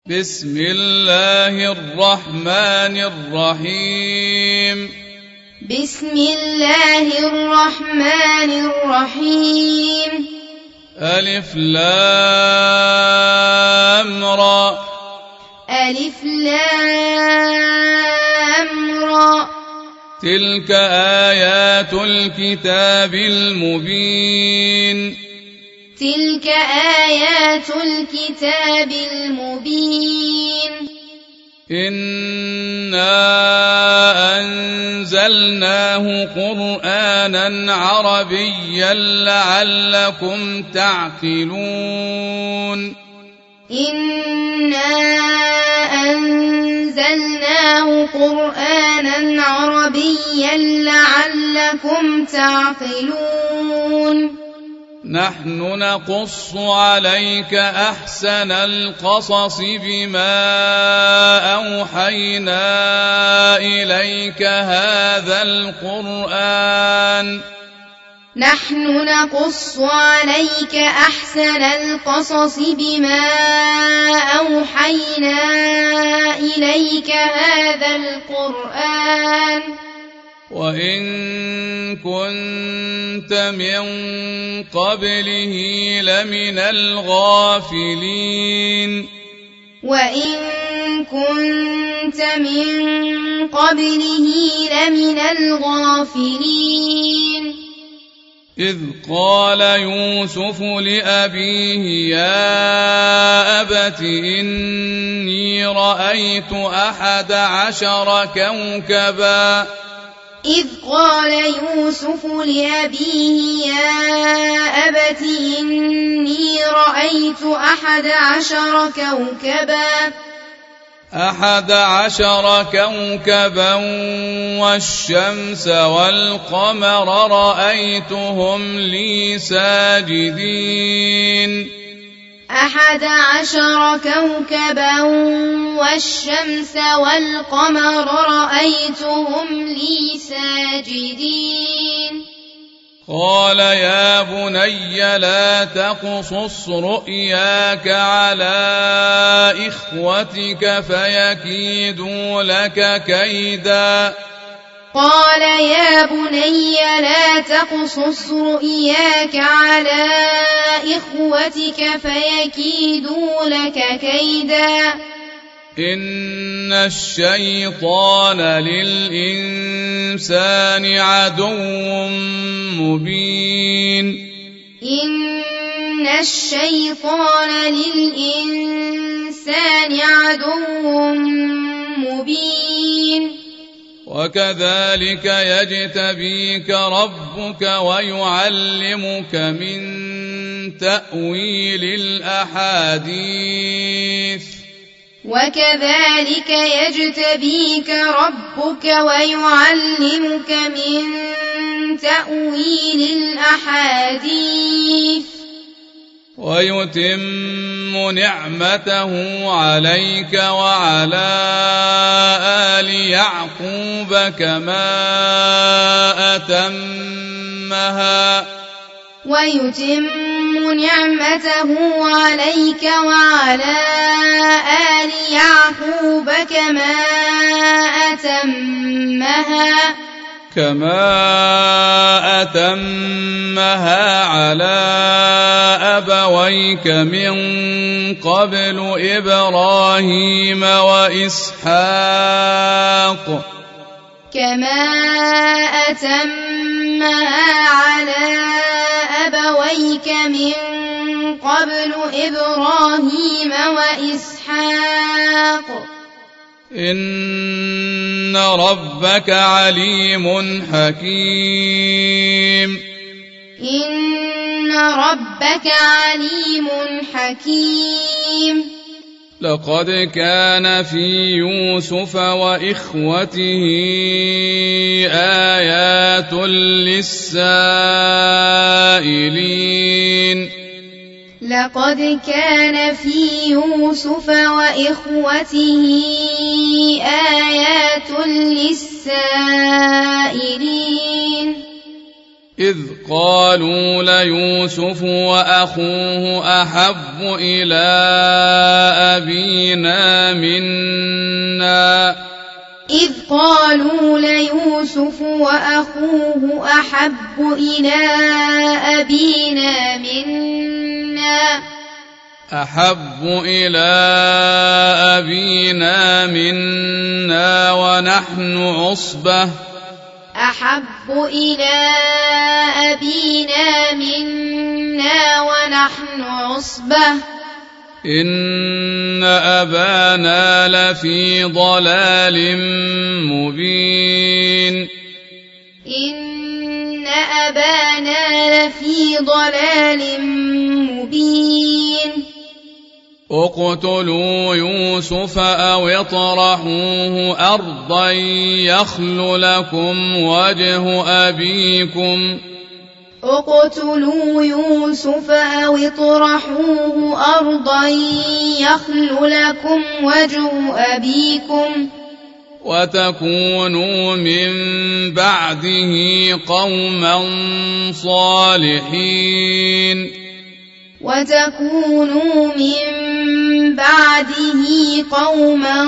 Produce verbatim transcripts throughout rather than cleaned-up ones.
بسم الله الرحمن الرحيم بسم الله الرحمن الرحيم ألف لام را ألف لام را تلك آيات الكتاب المبين تلك آيات الكتاب المبين إنا أنزلناه قرآنا عربيا لعلكم تعقلون إنا أنزلناه قرآنا عربيا لعلكم تعقلون نحن نقص عليك أحسن القصص بما أوحينا إليك هذا القرآن نحن نقص عليك أحسن القصص بما أوحينا إليك هذا القرآن وإن كنت من قبله لمن الغافلين وإن كنت من قبله لمن الغافلين إذ قال يوسف لأبيه يا أبت إني رأيت أحد عشر كوكبا إذ قال يوسف لأبيه يا أبت إني رأيت أحد عشر كوكبا أحد عشر كوكبا والشمس والقمر رأيتهم لي ساجدين أحد عشر كوكبا والشمس والقمر رأيتهم لي ساجدين قال يا بني لا تقصص رؤياك على إخوتك فيكيدوا لك كيدا قال يا بني لا تقصص رؤياك على إخوتك فيكيدوا لك كيدا إن الشيطان للإنسان عدو مبين إن الشيطان للإنسان عدو مبين وكذلك يجتبيك ربك ويعلمك من تأويل الأحاديث وكذلك يجتبيك ربك ويعلمك من تأويل الأحاديث ويتم نعمته عليك وعلى آل يعقوب كما أتمها ويتم نعمته عليك وعلى آل يعقوب كما أتمها كما أتمها على أبويك من قبل إبراهيم وإسحاق كما أتمها على أبويك من قبل إبراهيم وإسحاق إن ربك عليم حكيم إن ربك عليم حكيم لقد كان في يوسف وإخوته آيات للسائلين لقد كان في يوسف وإخوته آيات للسائلين إذ قالوا ليوسف وأخوه أحب إلى أبينا منا إذ قالوا ليوسف وأخوه أحب إلى أبينا منا أحب إلى أبينا منا ونحن عصبة أحب إلى أبينا منا ونحن عصبة إن أبانا لفي ضلال مبين إن أبانا لفي ضلال مبين اقتلوا يوسف أو اطرحوه أرضا يخل لكم وجه أبيكم اقتلوا يوسف أو اطرحوه أرضا يخل لكم وجه أبيكم وتكونوا من بعده قوما صالحين وتكونوا من بعده قوما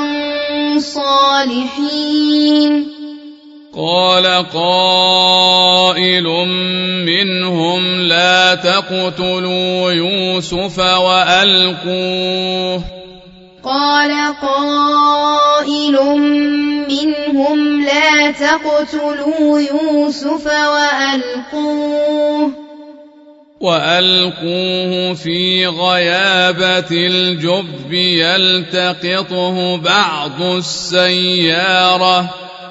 صالحين قال قائل منهم لا تقتلوا يوسف وألقوه قال قائل منهم لا تقتلوا يوسف وألقوه وألقوه في غيابة الجب يلتقطه بعض السيارة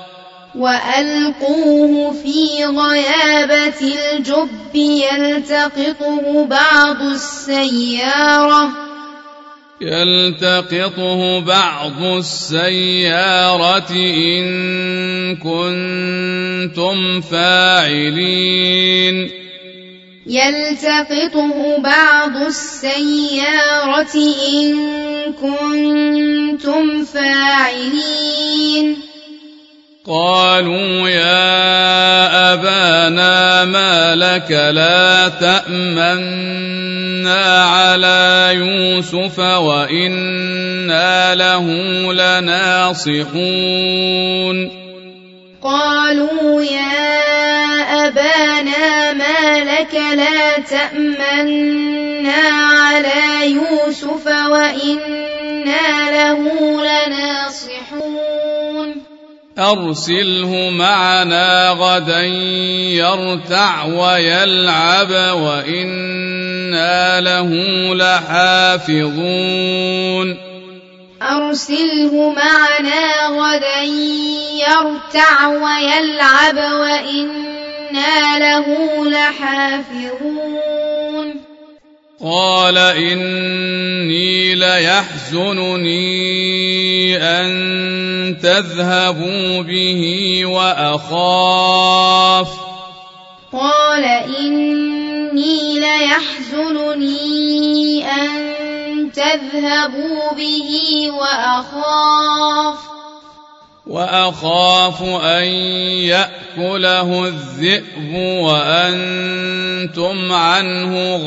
وألقوه في غيابة الجب يلتقطه بعض السيارة يلتقطه بعض السيارة إن كنتم فاعلين يلتقطه بعض السيارة إن كنتم فاعلين قالوا يا أبانا ما لك لا تأمنا على يوسف وإنا له لناصحون قالوا يا أبانا ما لك لا تأمنا على يوسف وإنا له لناصحون أرسله معنا غدا يرتع ويلعب وإنا له لحافظون أرسله معنا غدا يرتع ويلعب وإنا له لحافظون قال إني ليحزنني أن تذهبوا به وأخاف قال إني ليحزنني أن تذهبوا به وأخاف وأخاف أن يأكله الذئب وأنتم عنه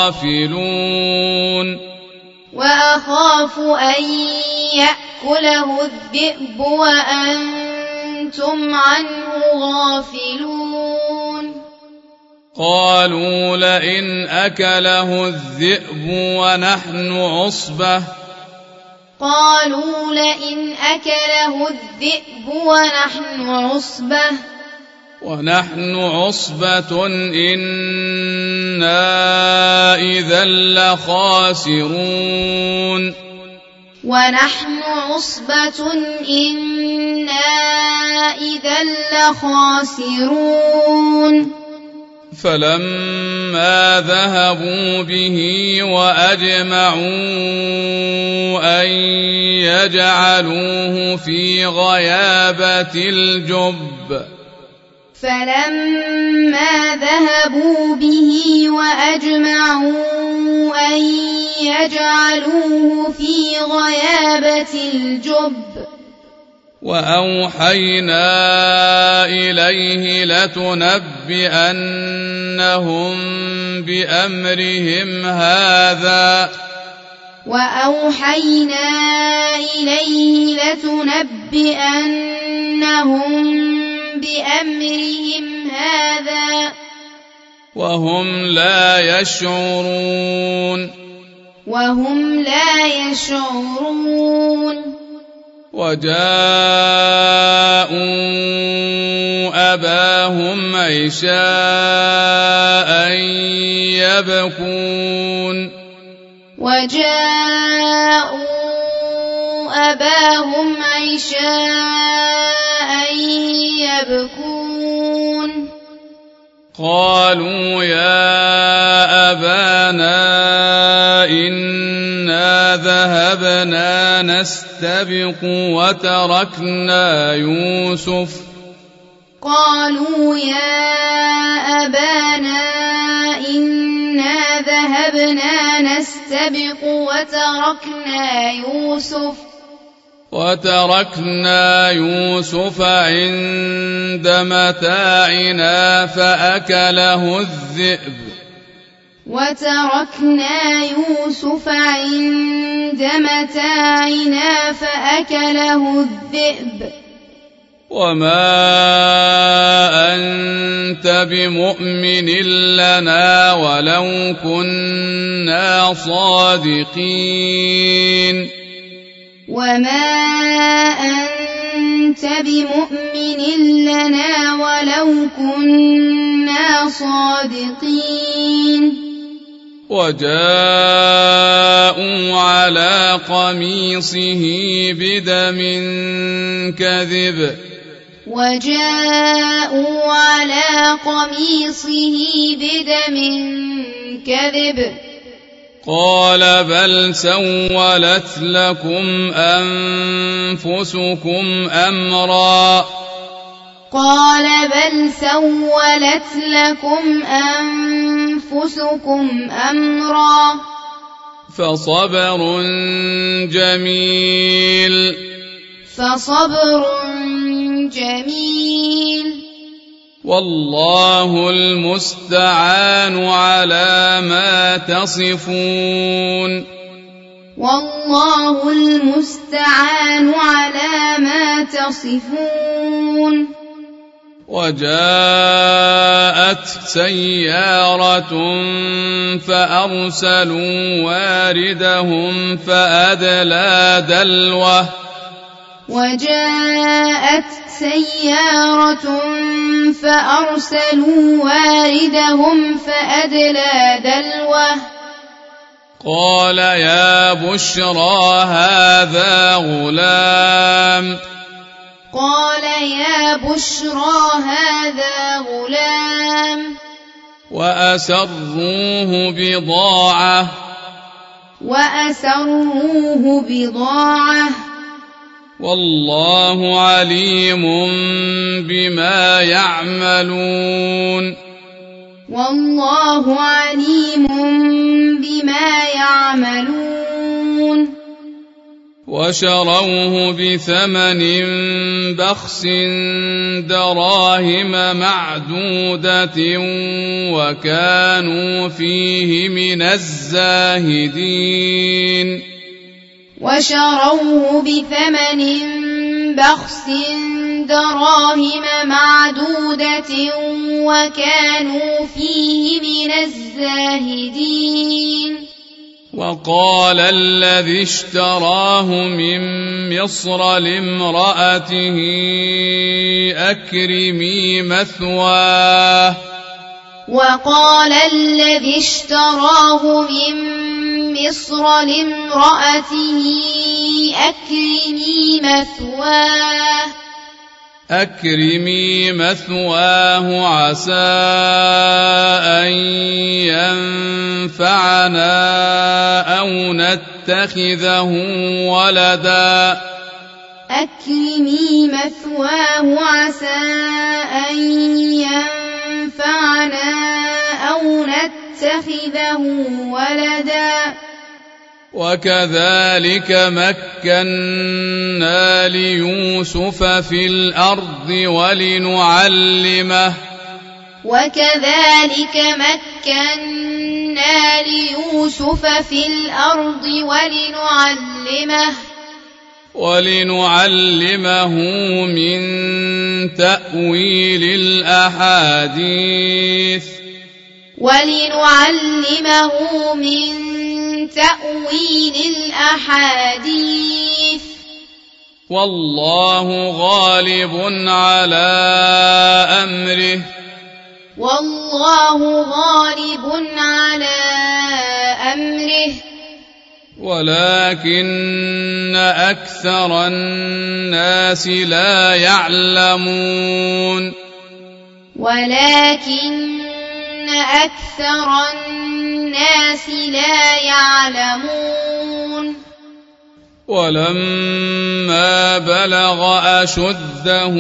غافلون وأخاف أن يأكله الذئب وأنتم عنه غافلون قالوا لئن أكله الذئب ونحن عصبة قالوا لئن أكله الذئب ونحن عصبة ونحن عصبة إنا إذا لخاسرون ونحن عصبة إنا إذا لخاسرون فلما ذهبوا به وأجمعوا أن يجعلوه في غيابة الجب فلما ذهبوا به وأجمعوا أن يجعلوه في غيابة الجب وأوحينا إليه لتنبئنهم بأمرهم هذا وأوحينا إليه لتنبئنهم بأمرهم هذا وهم لا يشعرون وهم لا يشعرون وجاءوا أباهم عشاء يبكون وجاءوا أباهم عشاء يبكون قالوا يا أبانا إنا ذهبنا نستبق وتركنا يوسف قالوا يا أبانا إنا ذهبنا نستبق وتركنا يوسف وتركنا يوسف عند متاعنا فأكله الذئب وتركنا يوسف عند متاعنا فأكله الذئب وما أنت بمؤمن لنا ولو كنا صادقين وما أنت بمؤمن لنا ولو كنا صادقين وجاءوا على قميصه بدم كذب وجاءوا على قميصه بدم كذب قال بل سولت لكم أنفسكم أمرا قال بل سولت لكم أنفسكم أمرا فصبر جميل فصبر جميل والله المستعان على ما تصفون والله المستعان على ما تصفون وجاءت سيارة فأرسلوا واردهم فأدلى دلوه وجاءت سيارة فأرسلوا واردهم فأدلى دلوه قال يا بشرى هذا غلام قال يا بشرى هذا غلام وأسروه بضاعة وأسروه بضاعة والله عليم بما يعملون والله عليم بما يعملون وشروه بثمن بخس دراهم معدودة وكانوا فيه من الزاهدين وشروه بثمن بخس دراهم معدودة وكانوا فيه من الزاهدين وقال الذي اشتراه من مصر لامرأته أكرمي مثواه وقال الذي اشتراه من مصر لامرأته أكرمي مثواه أكرمي مثواه عسى أن ينفعنا أو نتخذه ولدا أكرمي مثواه عسى أن ينفعنا أو نتخذه ولدا وكذلك مكنا ليوسف في الأرض ولنعلمه وكذلك مكنا ليوسف في الأرض ولنعلمه ولنعلمه من تأويل الأحاديث ولنعلمه من تأويل الأحاديث والله غالب على أمره والله غالب على أمره ولكن أكثر الناس لا يعلمون ولكن أكثر الناس لا يعلمون ولما بلغ أشده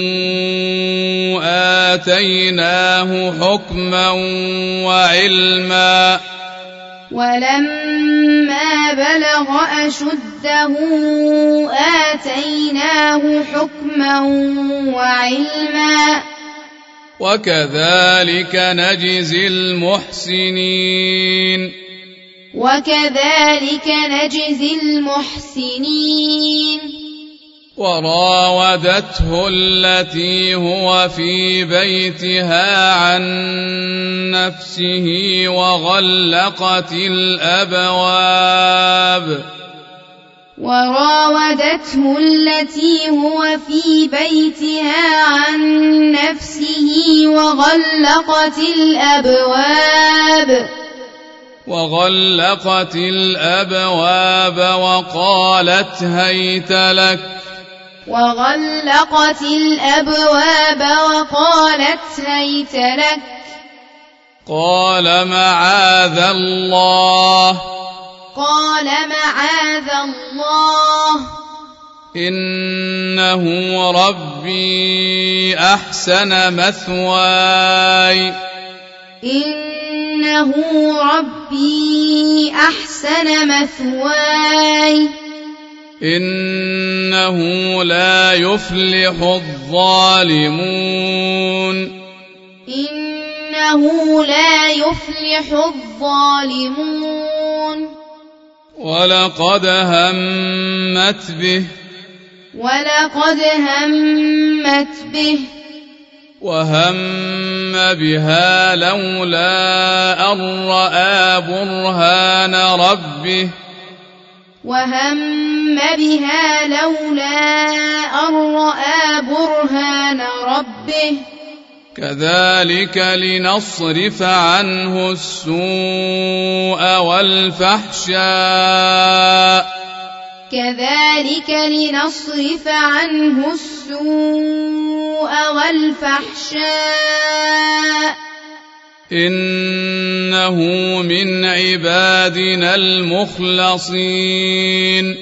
آتيناه حكما وعلما ولما بلغ أشده آتيناه حكما وعلما وكذلك نجزي المحسنين وكذلك نجزي المحسنين وراودته التي هو في بيتها عن نفسه وغلقت الأبواب وراودته التي هو في بيتها عن نفسه وغلقت الأبواب وغلقت الأبواب وقالت هيت لك وغلقت الأبواب وقالت هيت لك قال معاذ الله قال معاذ الله إنه ربي أحسن مثواي إنه ربي أحسن مثواي إنه لا يفلح الظالمون إنه لا يفلح الظالمون ولقد همت به ولقد همت به وهم بها لولا أن رأى برهان ربه وهم بها لولا أن رأى برهان ربه كذلك لنصرف عنه السوء والفحشاء كذلك لنصرف عنه السوء والفحشاء إنه من عبادنا المخلصين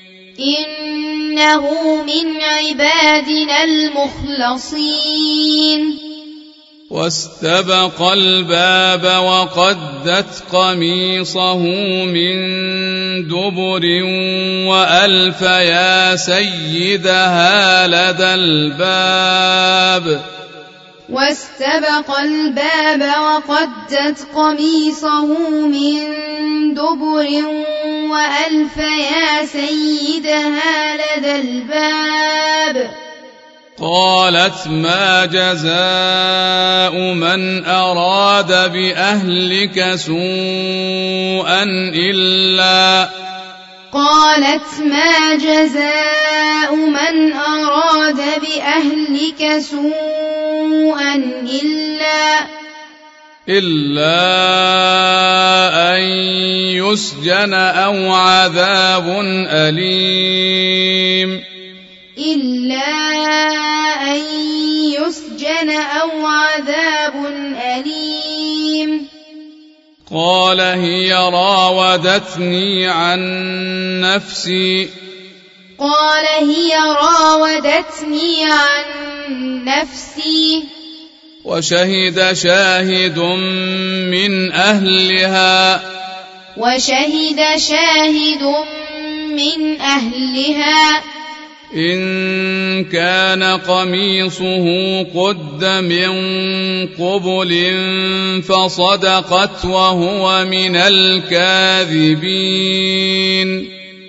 إنه من عبادنا المخلصين واستبق الباب وقدت قميصه من دبر وألف يا سيدها لدى الباب واستبق الباب وقدت قميصه من دبر وألف يا سيدها لدى الباب قالت ما جزاء من أراد بأهلك سوءا إلا قالت ما جزاء من أراد بأهلك سوءا إلا إلا أن يسجن أو عذاب أليم إلا أن يسجن أو عذاب أليم قال هي راودتني عن نفسي قال هي راودتني عن نفسي وشهد شاهد من أهلها وشهد شاهد من أهلها إن كان قميصه قد من قبل فصدقت وهو من الكاذبين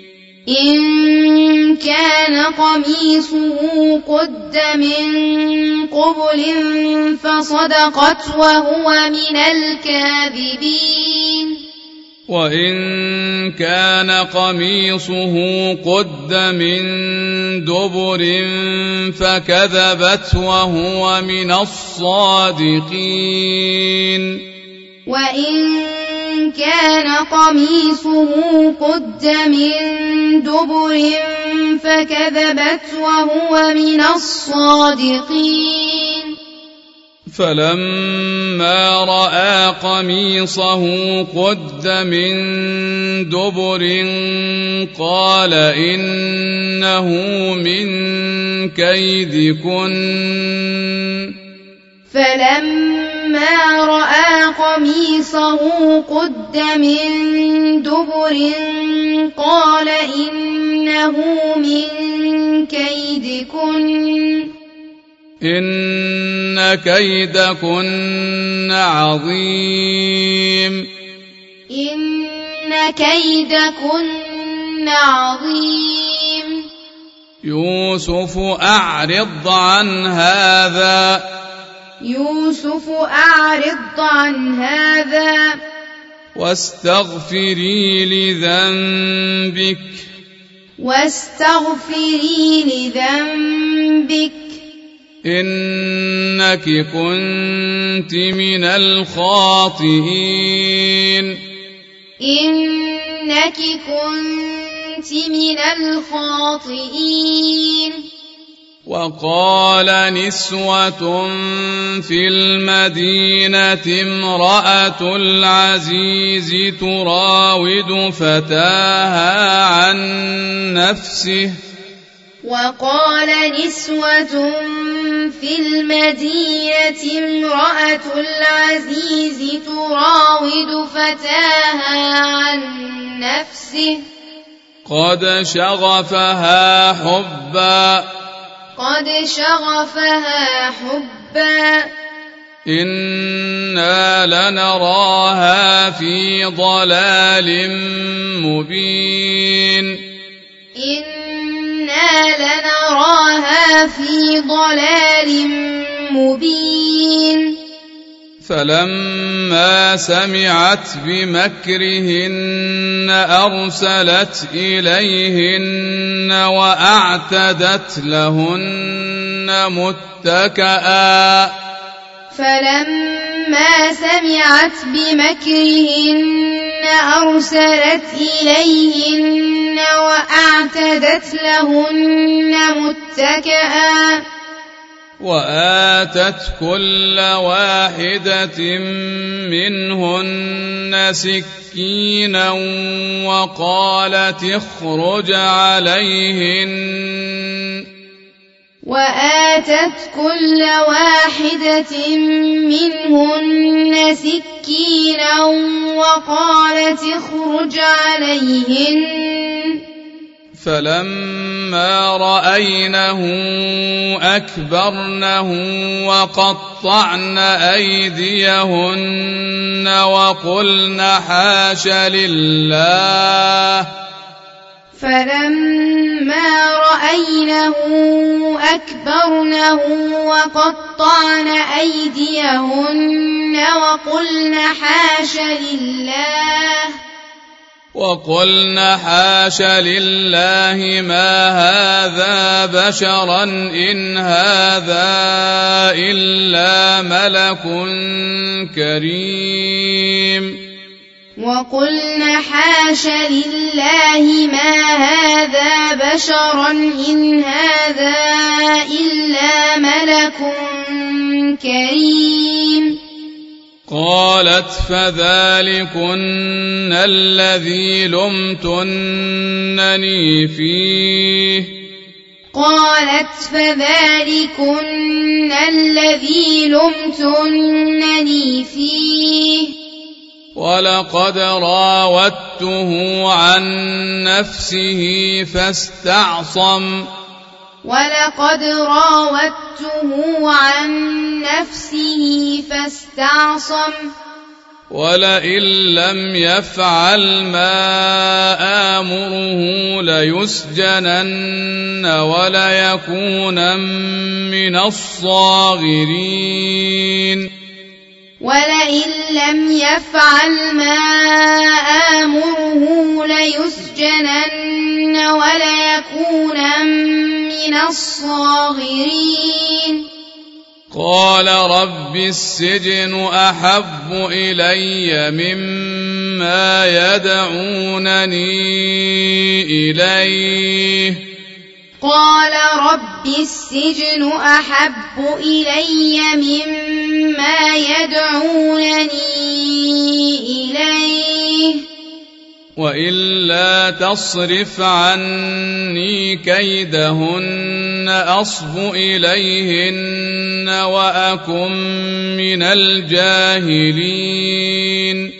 إن كان قميصه قد من قبل فصدقت وهو من الكاذبين وإن كان قميصه قد من دبر فكذبت وهو من الصادقين وإن كان قميصه قد من دبر فكذبت وهو من الصادقين فلما رأى قميصه قد من دبر قال إنه من كيدكن فلما رأى قميصه قد من دبر قال إنه من كيدكن إن كيدكن عظيم إن كيدكن عظيم يوسف أعرض عن هذا يوسف أعرض عن هذا واستغفري لذنبك واستغفري لذنبك إنك كنت من الخاطئين إنك كنت من الخاطئين وقال نسوة في المدينة امرأة العزيز تراود فتاها عن نفسه وقال نسوة في المدينة امرأة العزيز تراود فتاها عن نفسه قد شغفها حبا قد شغفها حبا إنا لنراها في ضلال مبين إنا لنراها في ضلال مبين فلما سمعت بمكرهن أرسلت إليهن وأعتدت لهن متكئا فلما سمعت بمكرهن أرسلت إليهن وأعتدت لهن متكئا وآتت كل واحدة منهن سكينا وقالت اخرج عليهن وآتت كل واحدة منهن سكينا وقالت اخرج عليهن فلما رأينه أكبرنه وقطعن أيديهن وقلن حاش لله فلما رأينه أكبرنه وقطعن أيديهن وقلن حاش لله وقلن حاش لله ما هذا بشرا إن هذا إلا ملك كريم وقلن حاش لله ما هذا بشرا إن هذا إلا ملك كريم قالت فذلكن الذي لمتنني فيه قالت فذلكن الذي لمتنني فيه ولقد راودته عن نفسه فاستعصم ولقد راودته عن نفسه فاستعصم ولئن لم يفعل ما آمره ليسجنن وليكونن من الصاغرين ولئن لم يفعل ما آمره ليسجنن وليكونن من الصاغرين قال رب السجن أحب إلي مما يدعونني إليه قال رب السجن أحب إلي مما يدعونني إليه وإلا تصرف عني كيدهن أصب إليهن وأكن من الجاهلين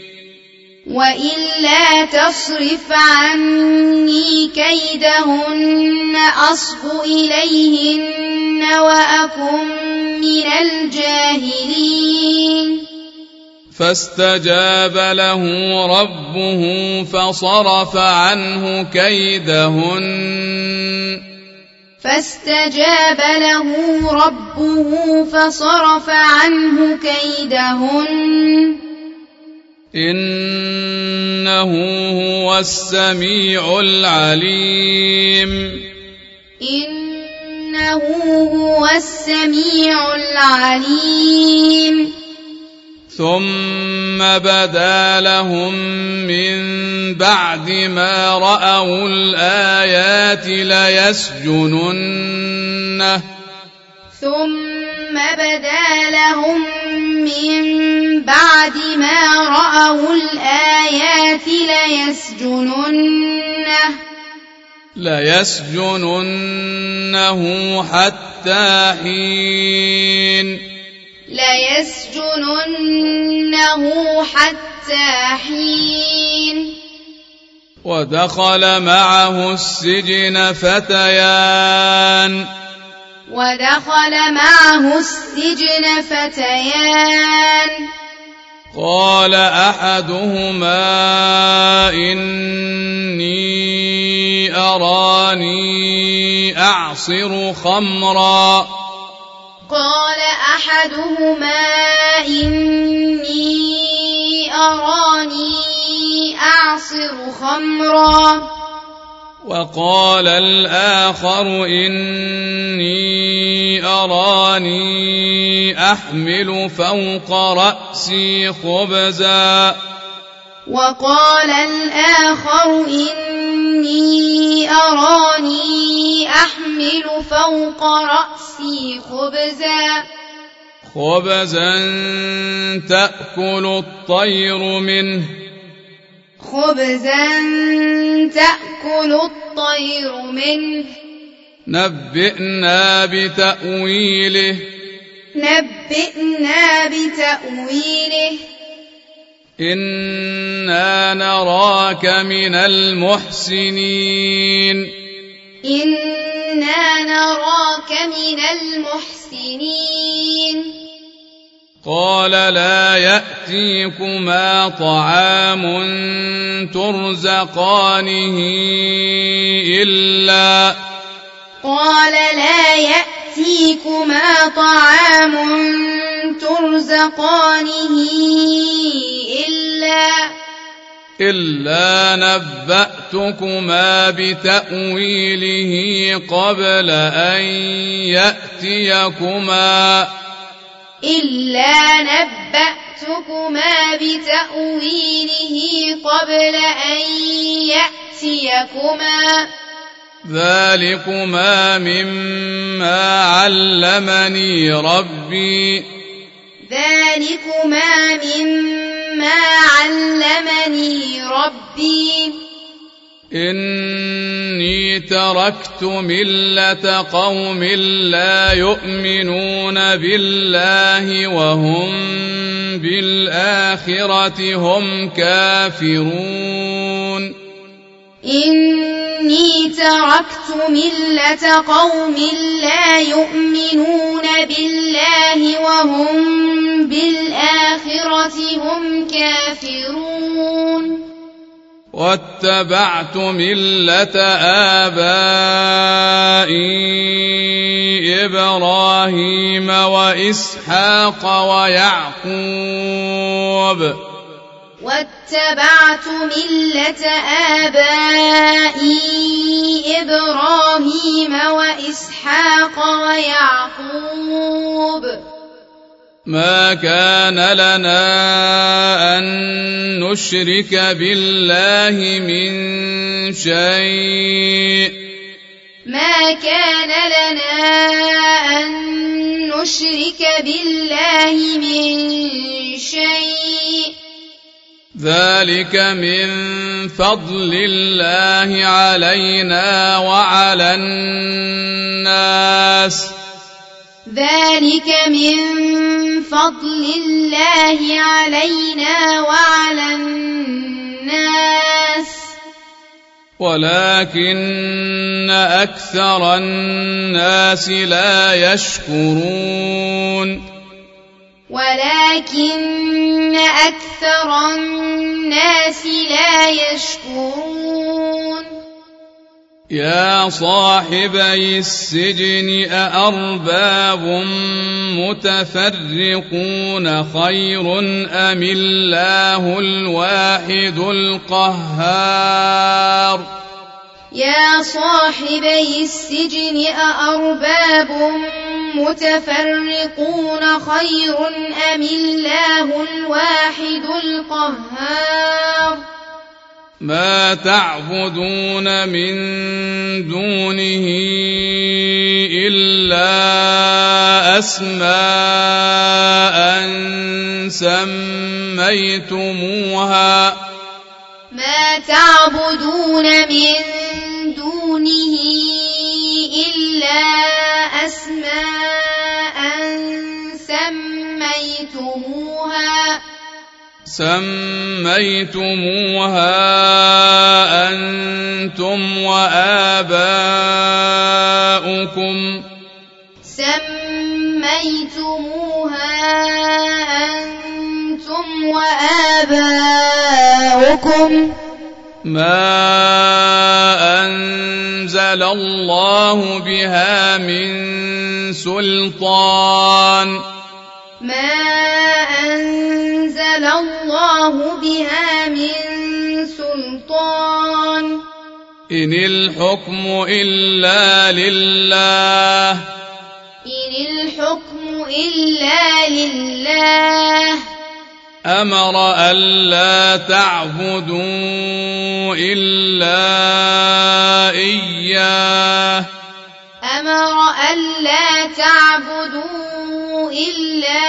وإلا تصرف عني كيدهن أصب إليهن وأكن من الجاهلين فاستجاب له ربه فصرف عنه كيدهن فاستجاب له ربه فصرف عنه كيدهن إنه هو السميع العليم إنه هو السميع العليم ثم بدا لهم من بعد ما رأوا الآيات ليسجننه ثم بدا لهم من بعد ما رأوا الآيات ليسجننه ليسجننه حتى حين ليسجننه حتى حين ودخل معه السجن فتيان ودخل معه السجن فتيان قال أحدهما إني أراني أعصر خمرا قال أحدهما إني أراني أعصر خمرا وقال الآخر إني أراني أحمل فوق رأسي خبزا وقال الآخر إني أراني أحمل فوق رأسي خبزا خبزا تأكل الطير منه خبزا تأكل الطير منه نبئنا بتأويله نبئنا بتأويله إنا نراك من المحسنين إنا نراك من المحسنين قال لا يأتيكما طعام ترزقانه إلا قال لا يأتيكما طعام ترزقانه إلا إلا نبأتكما بتأويله قبل أن يأتيكما إلا نبأتكما بتأويله قبل أن يأتيكما ذلكما مما علمني ربي ذلكما مما علمني ربي إني تركت ملة قوم لا يؤمنون بالله وهم بالآخرة هم كافرون إني تركت ملة قوم لا يؤمنون بالله وهم بالآخرة هم كافرون واتبعت ملة آبائي إبراهيم وإسحاق ويعقوب واتبعت ملة آبائي إبراهيم وإسحاق ويعقوب ما كان لنا أن نشرك بالله من شيء ما كان لنا أن نشرك بالله من شيء ذلك من فضل الله علينا وعلى الناس ذلك من فضل الله علينا وعلى الناس ولكن أكثر الناس لا يشكرون ولكن أكثر الناس لا يشكرون يا صاحبي السجن أأرباب متفرقون خير أم الله الواحد القهار يا صاحبي السجن أأرباب متفرقون خير أم الله الواحد القهار ما تعبدون من دونه إلا أسماء سميتموها ما تعبدون من دونه إلا أسماء سميتموها سميتموها أنتم وآباؤكم سميتموها أنتم وآباؤكم ما أنزل الله بها من سلطان ما أنزل الله بها من سلطان إن الحكم إلا لله إن الحكم إلا لله أمر ألا تعبدوا إلا إياه أمر ألا تعبدوا إلا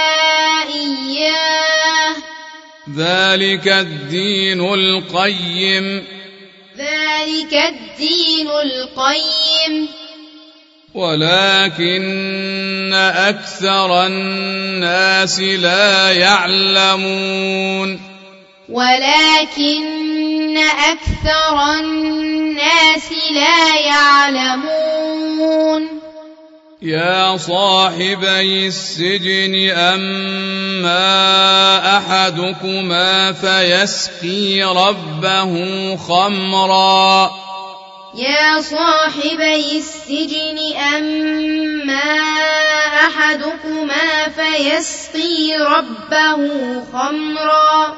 إياه ذلك الدين القيم ذلك الدين القيم ولكن أكثر الناس لا يعلمون ولكن أكثر الناس لا يعلمون يا صاحبي السجن أما أحدكما فيسقي ربه خمرا يا صاحبي السجن أما أحدكما فيسقي ربه خمرا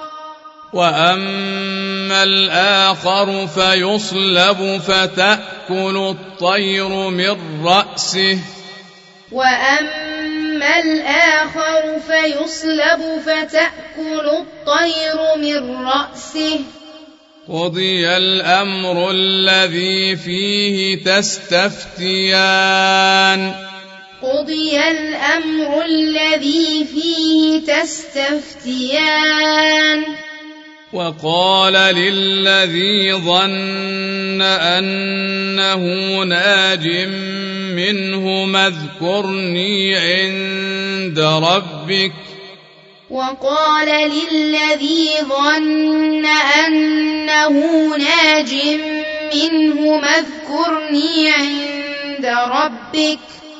وأما الآخر فيصلب فتأكل الطير من رأسه وأما الآخر فيصلب فتأكل الطير من رأسه قضي الأمر الذي فيه تستفتيان قضي الأمر الذي فيه تستفتيان وقال للذي ظن أنه ناج منهما اذكرني عند ربك وقال للذي ظن أنه ناج منهما اذكرني عند ربك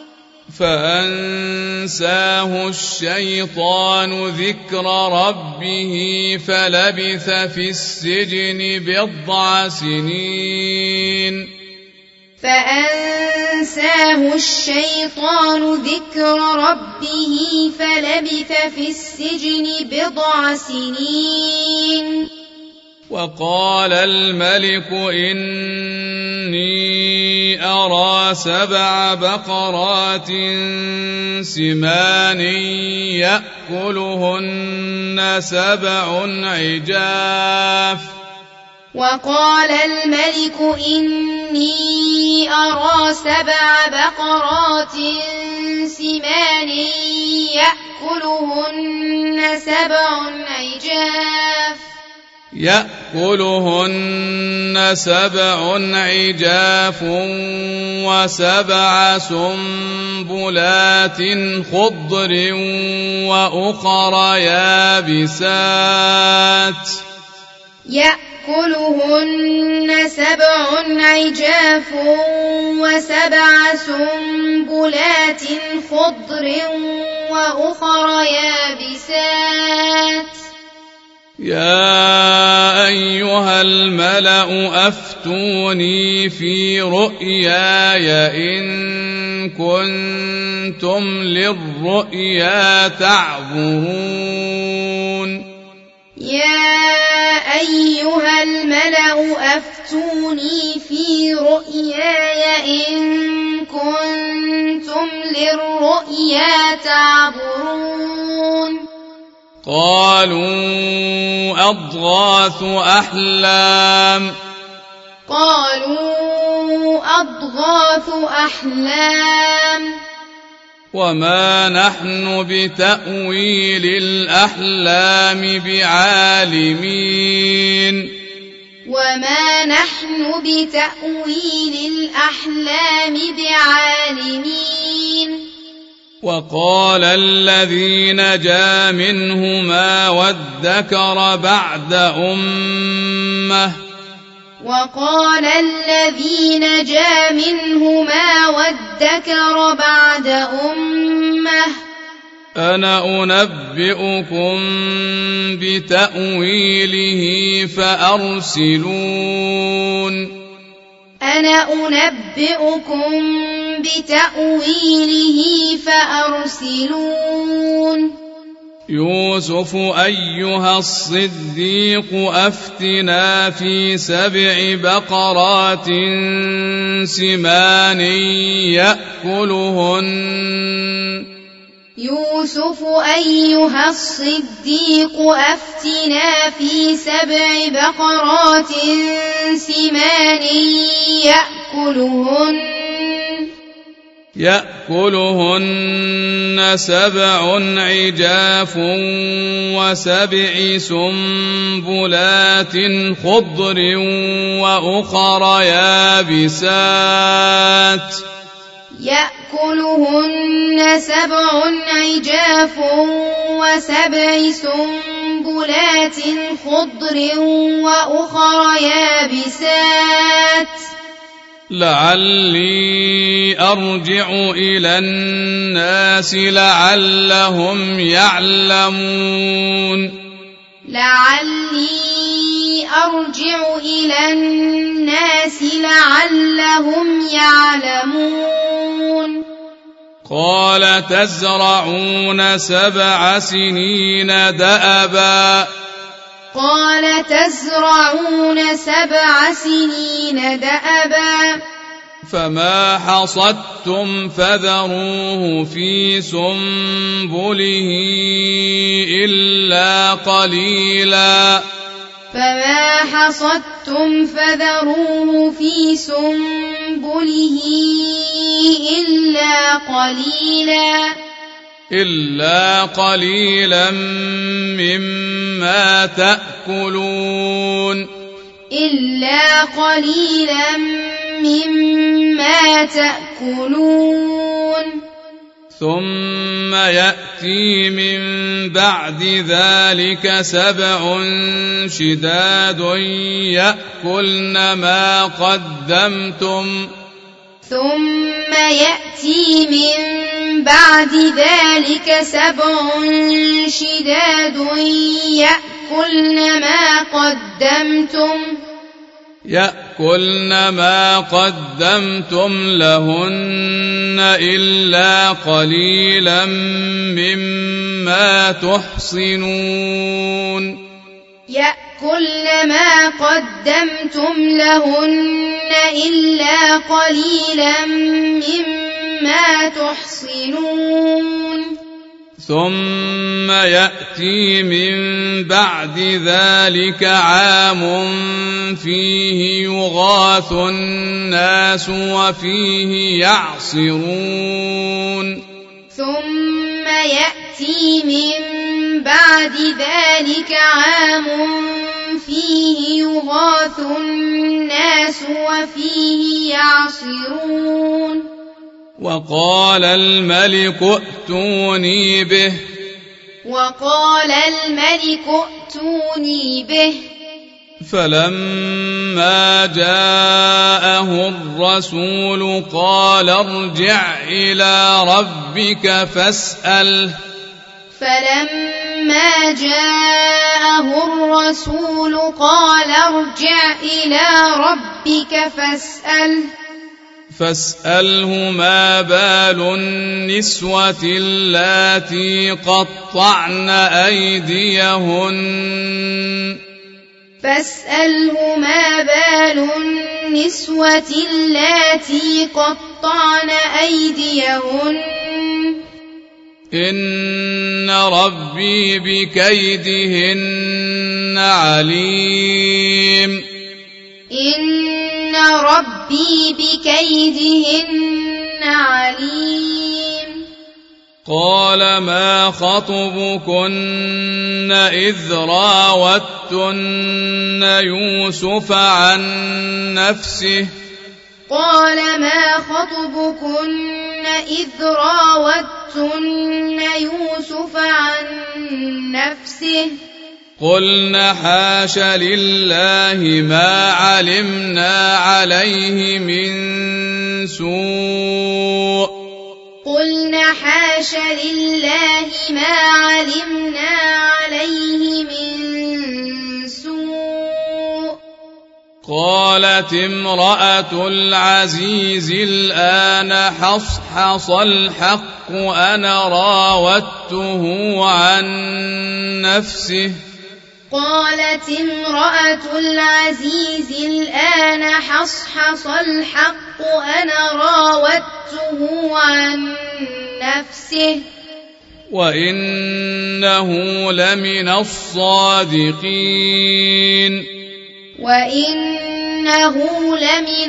فأنساه الشيطان ذكر ربه فلبث في السجن بضع سنين فأنساه الشيطان ذكر ربه فلبث في السجن بضع سنين وقال الملك إني أرى سبع بقرات سمان يأكلهن سبع عجاف وقال الملك إني أرى سبع بقرات سمان يأكلهن سبع عجاف يأكلهن سبع عجاف وسبع سنبلات خضر وأخر يابسات يأكلهن سبع عجاف وسبع سنبلات خضر وأخر يابسات يا أيها الملأ أفتوني في رؤياي إن كنتم للرؤيا تعبرون يا أيها الملأ أفتوني في رؤياي إن كنتم للرؤيا تعبرون قالوا أضغاث أحلام قالوا أضغاث أحلام وما نحن بتأويل الأحلام بعالمين وما نحن بتأويل الأحلام بعالمين وقال الذي نجا منهما وادكر بعد أمة وقال الذي نجا منهما وادكر بعد أمة أنا أنبئكم بتأويله فأرسلون أنا أنبئكم بتأويله فأرسلون يوسف أيها الصديق أفتنا في سبع بقرات سمان يأكلهن يوسف أيها الصديق أفتنا في سبع بقرات سمان يأكلهن يأكلهن سبع عجاف وسبع سنبلات خضر وأخر يابسات يأكلهن سبع عجاف وسبع سنبلات خضر وأخر يابسات لعلي أرجع إلى الناس لعلهم يعلمون لعلي أرجع إلى الناس لعلهم يعلمون قال تزرعون سبع سنين دأبا قال تزرعون سبع سنين دأبا فما حصدتم فذروه في سنبله إلا قليلا فما حصدتم فذروه في سنبله إلا قليلا إلا قليلا مما تأكلون إلا قليلا مما تأكلون ثم يأتي من بعد ذلك سبع شداد يأكلن ما قدمتم ثم يأتي من بعد ذلك سبع شداد يأكلن ما قدمتم يأكلن ما قدمتم لهن إلا قليلا مما تحصنون يأكلن ما قدمتم لهن إلا قليلا مما تحصنون ثم يأتي من بعد ذلك عام فيه يغاث الناس وفيه يعصرون ثم يأتي من بعد ذلك عام فيه يغاث الناس وفيه يعصرون وقال الملك ائتوني به وقال الملك ائتوني به فلما جاءه الرسول قال ارجع إلى ربك فاسأله فلما جاءه الرسول قال ارجع إلى ربك فاسأله فاسأله ما بال النسوة اللاتي قطعن أيديهن فاسأله ما بال النسوة اللاتي قطعن أيديهن إن ربي بكيدهن عليم إن ربي بكيدهن عليم قال ما خطبكن إذ راوتن يوسف عن نفسه قال ما خطبكن إذ راوتن يوسف عن نفسه قلنا حاش لله ما علمنا عليه من سوء قلنا حاش لله ما علمنا عليه من سوء قالت امرأة العزيز الآن حصحص الحق أنا راودته عن نفسه قالت امرأة العزيز الآن حصحص الحق أنا راودته عن نفسه وإنه لمن الصادقين وإنه لمن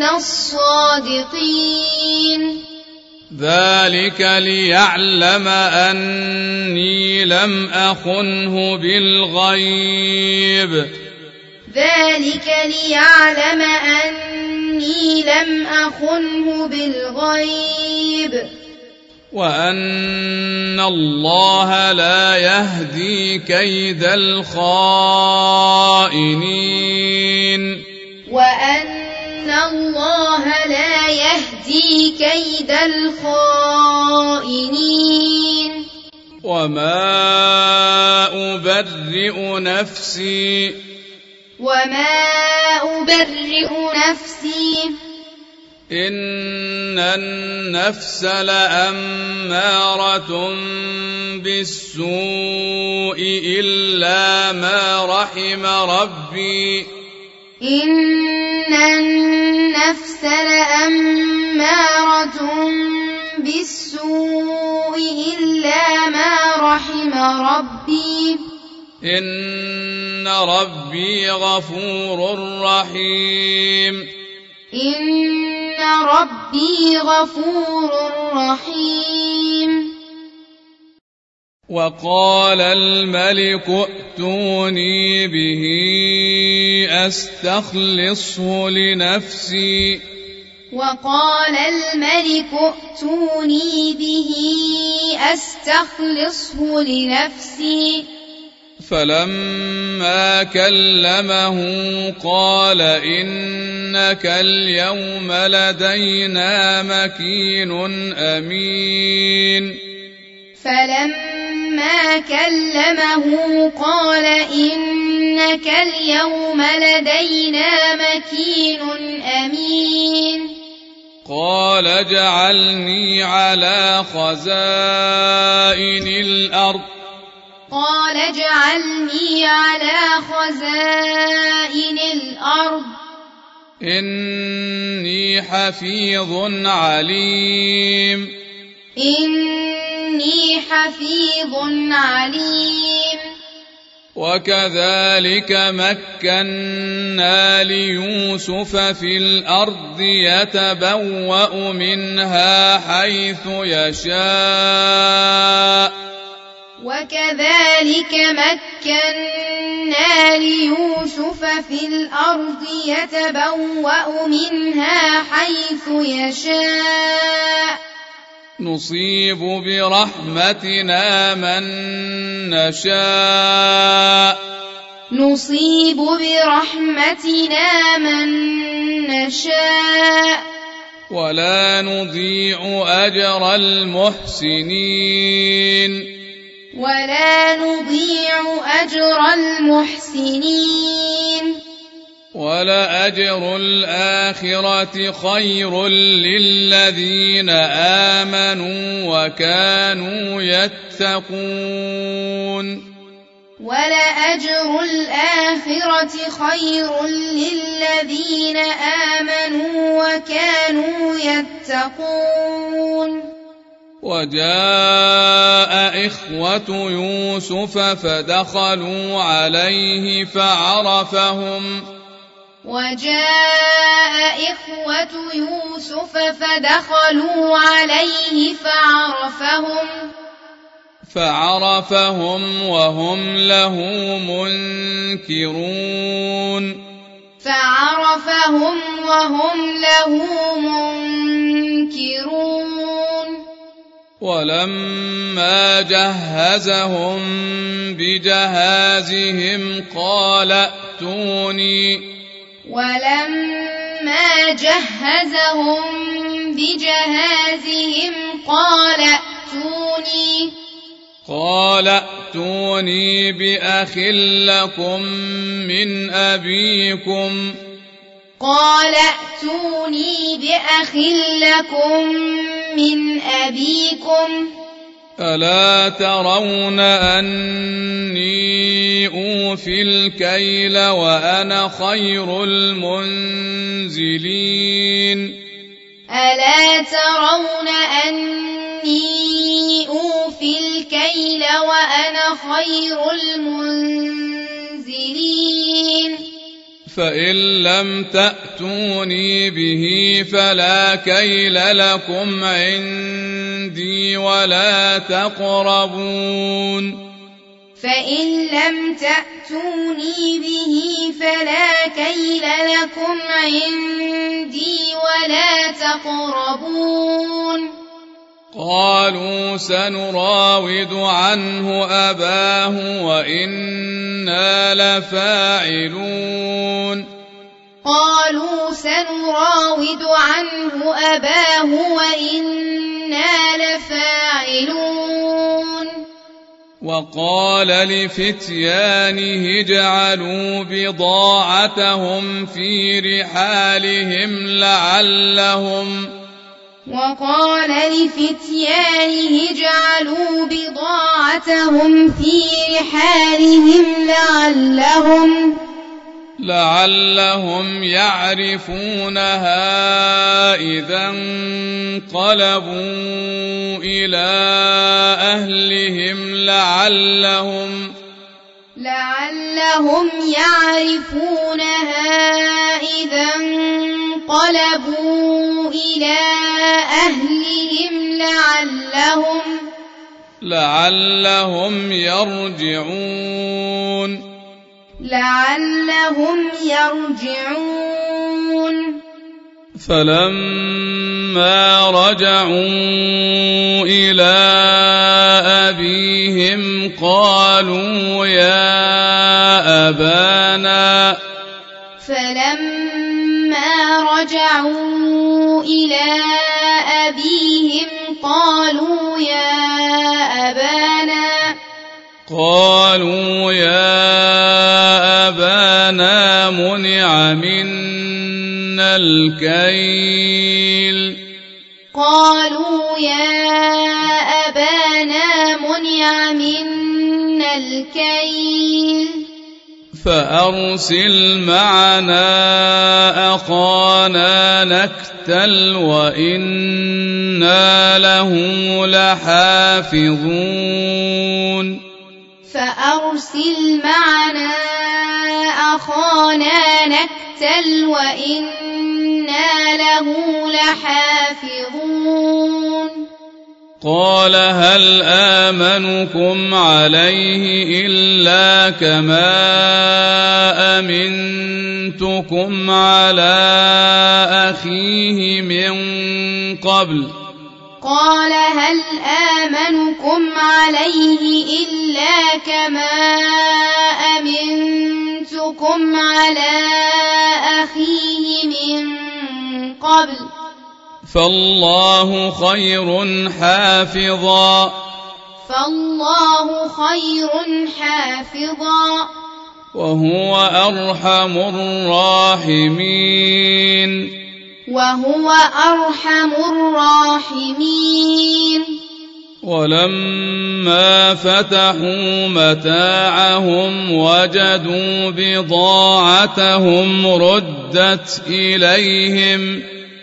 الصادقين ذلك ليعلم أني لم أخنه بالغيب ذلك ليعلم أني لم أخنه بالغيب وأن الله لا يهدي كيد الخائنين وأن الله لا يهدي كيد الخائنين وما أبرئ نفسي وما أبرئ نفسي إن النفس لأمارة بالسوء إلا ما رحم ربي إن النفس لأمارة بالسوء إلا ما رحم ربي إن ربي غفور رحيم إن ربي غفور رحيم وقال الملك ائتوني به أستخلصه لنفسي وقال الملك ائتوني به أستخلصه لنفسي فلما كلمه قال إنك اليوم لدينا مكين أمين فلما كلمه قال إنك اليوم لدينا مكين أمين قال اجعلني على خزائن الأرض قال اجعلني على خزائن الأرض إني حفيظ عليم إني حفيظ عليم وكذلك مكنا ليوسف في الأرض يتبوأ منها حيث يشاء وكذلك مكنا ليوسف في الأرض يتبوأ منها حيث يشاء نصيب برحمتنا من نشاء نصيب برحمتنا من نشاء ولا نضيع أجر المحسنين ولا نضيع أجر المحسنين ولأجر الآخرة خير للذين آمنوا وكانوا يتقون ولأجر الآخرة خير للذين آمنوا وكانوا يتقون وجاء إخوة يوسف فدخلوا عليه فعرفهم وجاء إخوة يوسف فدخلوا عليه فعرفهم فعرفهم وهم له منكرون فعرفهم وهم له منكرون ولما جهزهم بجهازهم قال ائتوني ولما جهزهم بجهازهم قال ائتوني قال ائتوني بأخ لكم من أبيكم قال ائتوني بأخ لكم من أبيكم ألا ترون أني أوفي الكيل وأنا خير المنزلين ألا ترون أني أوفي الكيل وأنا خير المنزلين فإن لم تأتوني به فلا كيل لكم عندي ولا تقربون فإن لم تأتوني به فلا كيل لكم عندي ولا تقربون قالوا سنراود عنه أباه وإنا لفاعلون قالوا سنراود عنه أباه وإنا لفاعلون وقال لفتيانه اجعلوا بضاعتهم في رحالهم لعلهم وقال لفتيانه اجعلوا بضاعتهم في رحالهم لعلهم لعلهم يعرفونها إذا انقلبوا إلى أهلهم لعلهم لعلهم يعرفونها إذا انقلبوا إلى أهلهم لعلهم لعلهم يرجعون لعلهم يرجعون فلما رجعوا إلى أبيهم قالوا يا أبانا فلما رجعوا إلى أبيهم قالوا يا أبانا قالوا يا أبانا منع منا الكيل قالوا يا أبانا منع منا الكيل فأرسل معنا أخانا نكتل وإنا له لحافظون فأرسل معنا أخانا نكتل وإنا له لحافظون قال هل آمنكم عليه إلا كما أمنتكم على أخيه من قبل قال هل آمنكم عليه إلا كما أمنتكم على أخيه من قبل فالله خير حافظا فالله خير حافظا وهو أرحم الراحمين وهو أرحم الراحمين ولما فتحوا متاعهم وجدوا بضاعتهم ردت إليهم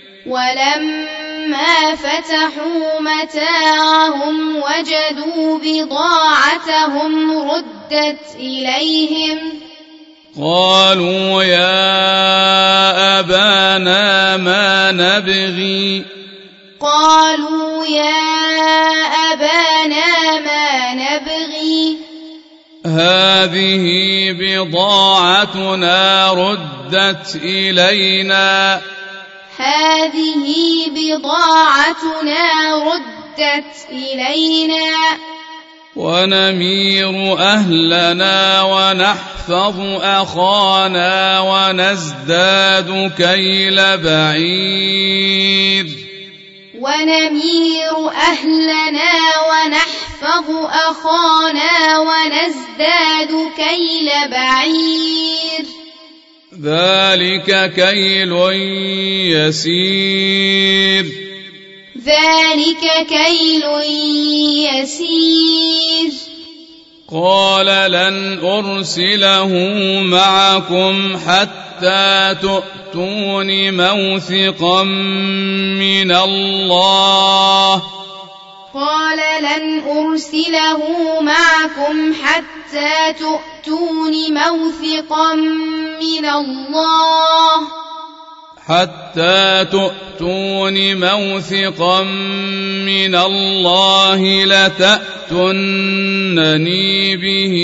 ولما فتحوا متاعهم وجدوا بضاعتهم ردت إليهم قالوا يا أبانا ما نبغي قالوا يا أبانا ما نبغي هذه بضاعتنا ردت إلينا هذه بضاعتنا ردت إلينا ونمير أهلنا ونحفظ أخانا ونزداد كيل بعير ونمير أهلنا ونحفظ أخانا ونزداد كيل بعير ذلك كيل يسير ذلك كيل يسير قال لن أرسله معكم حتى تؤتون موثقا من الله قال لن أرسله معكم حتى تؤتون موثقا من الله حتى تؤتون موثقا من الله لتأتونني به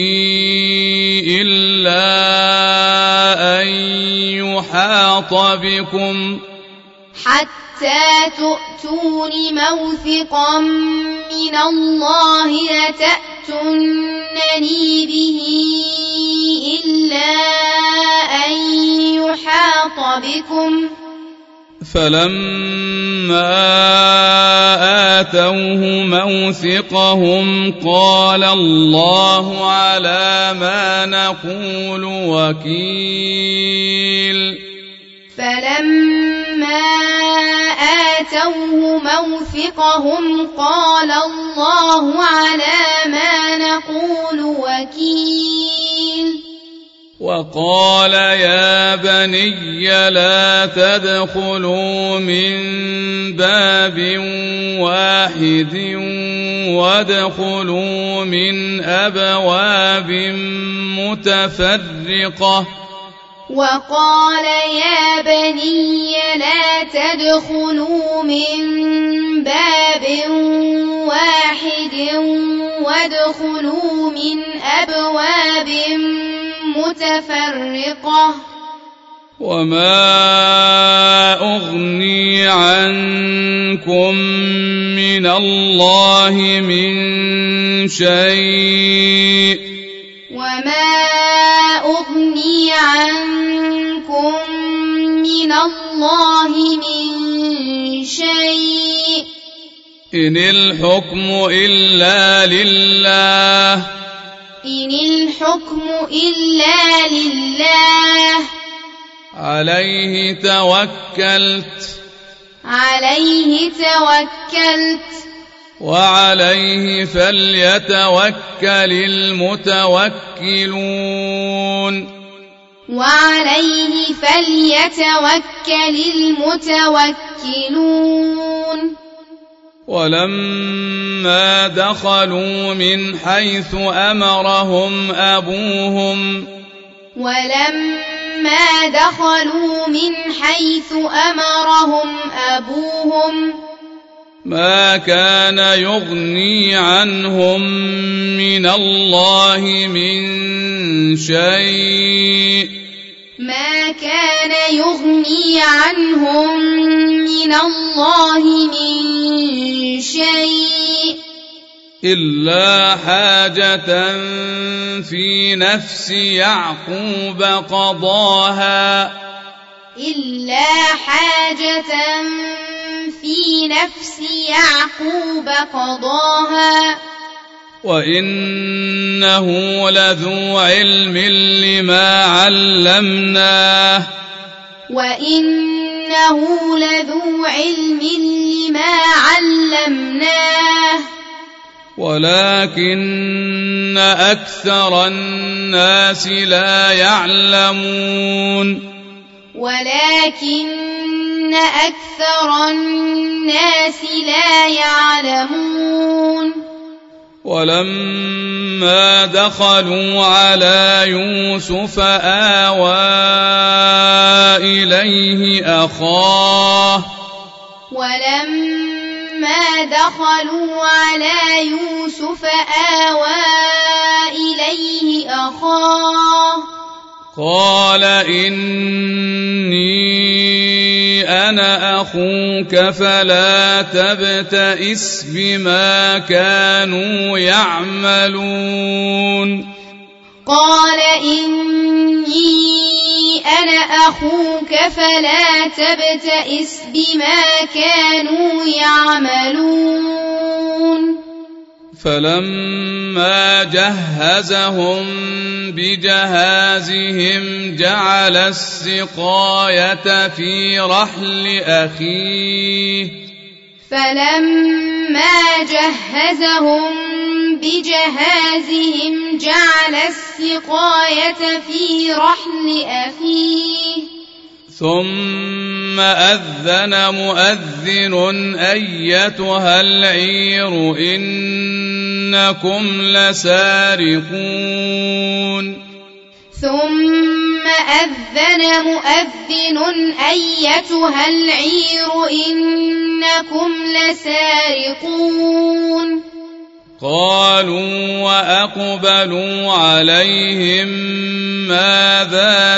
إلا أن يحاط بكم حتى تؤتون موثقا من الله لتأتونني به إلا أن يحاط بكم فلما آتوه موثقهم قال الله على ما نقول وكيل فلما آتوه موثقهم قال الله على ما نقول وكيل وقال يا بني لا تدخلوا من باب واحد وادخلوا من أبواب متفرقة وقال يا بني لا تدخلوا من باب واحد وادخلوا من أبواب متفرقة وما أغني عنكم من الله من شيء وما أغني عنكم من الله من شيء إن الحكم إلا لله إن الحكم إلا لله عليه توكلت عليه توكلت وعليه فليتوكل المتوكلون وعليه فليتوكل المتوكلون ولما دخلوا من حيث أمرهم أبوهم ولما دخلوا من حيث أمرهم أبوهم ما كان يغني عنهم من الله من شيء ما كان يغني عنهم من الله من شيء إلا حاجة في نفس يعقوب قضاها إلا حاجة في نفس يعقوب قضاها وإنه لذو علم لما علمناه وإنه لذو علم لما علمناه ولكن أكثر الناس لا يعلمون ولكن أكثر الناس لا يعلمون ولما دخلوا على يوسف آوى إليه أخاه ولما دخلوا على يوسف آوى إليه أخاه قال إني أنا أخوك فلا تبتئس بما كانوا يعملون قال إني أنا أخوك فلا تبتئس بما كانوا يعملون فلما جهزهم بجهازهم جعل السقاية في رحل أخيه فلما جهزهم بجهازهم جعل السقاية في رحل أخيه ثم أذن مؤذن أيتها العير إنكم لسارقون ثم أذن مؤذن أيتها العير إنكم لسارقون قالوا وأقبلوا عليهم ماذا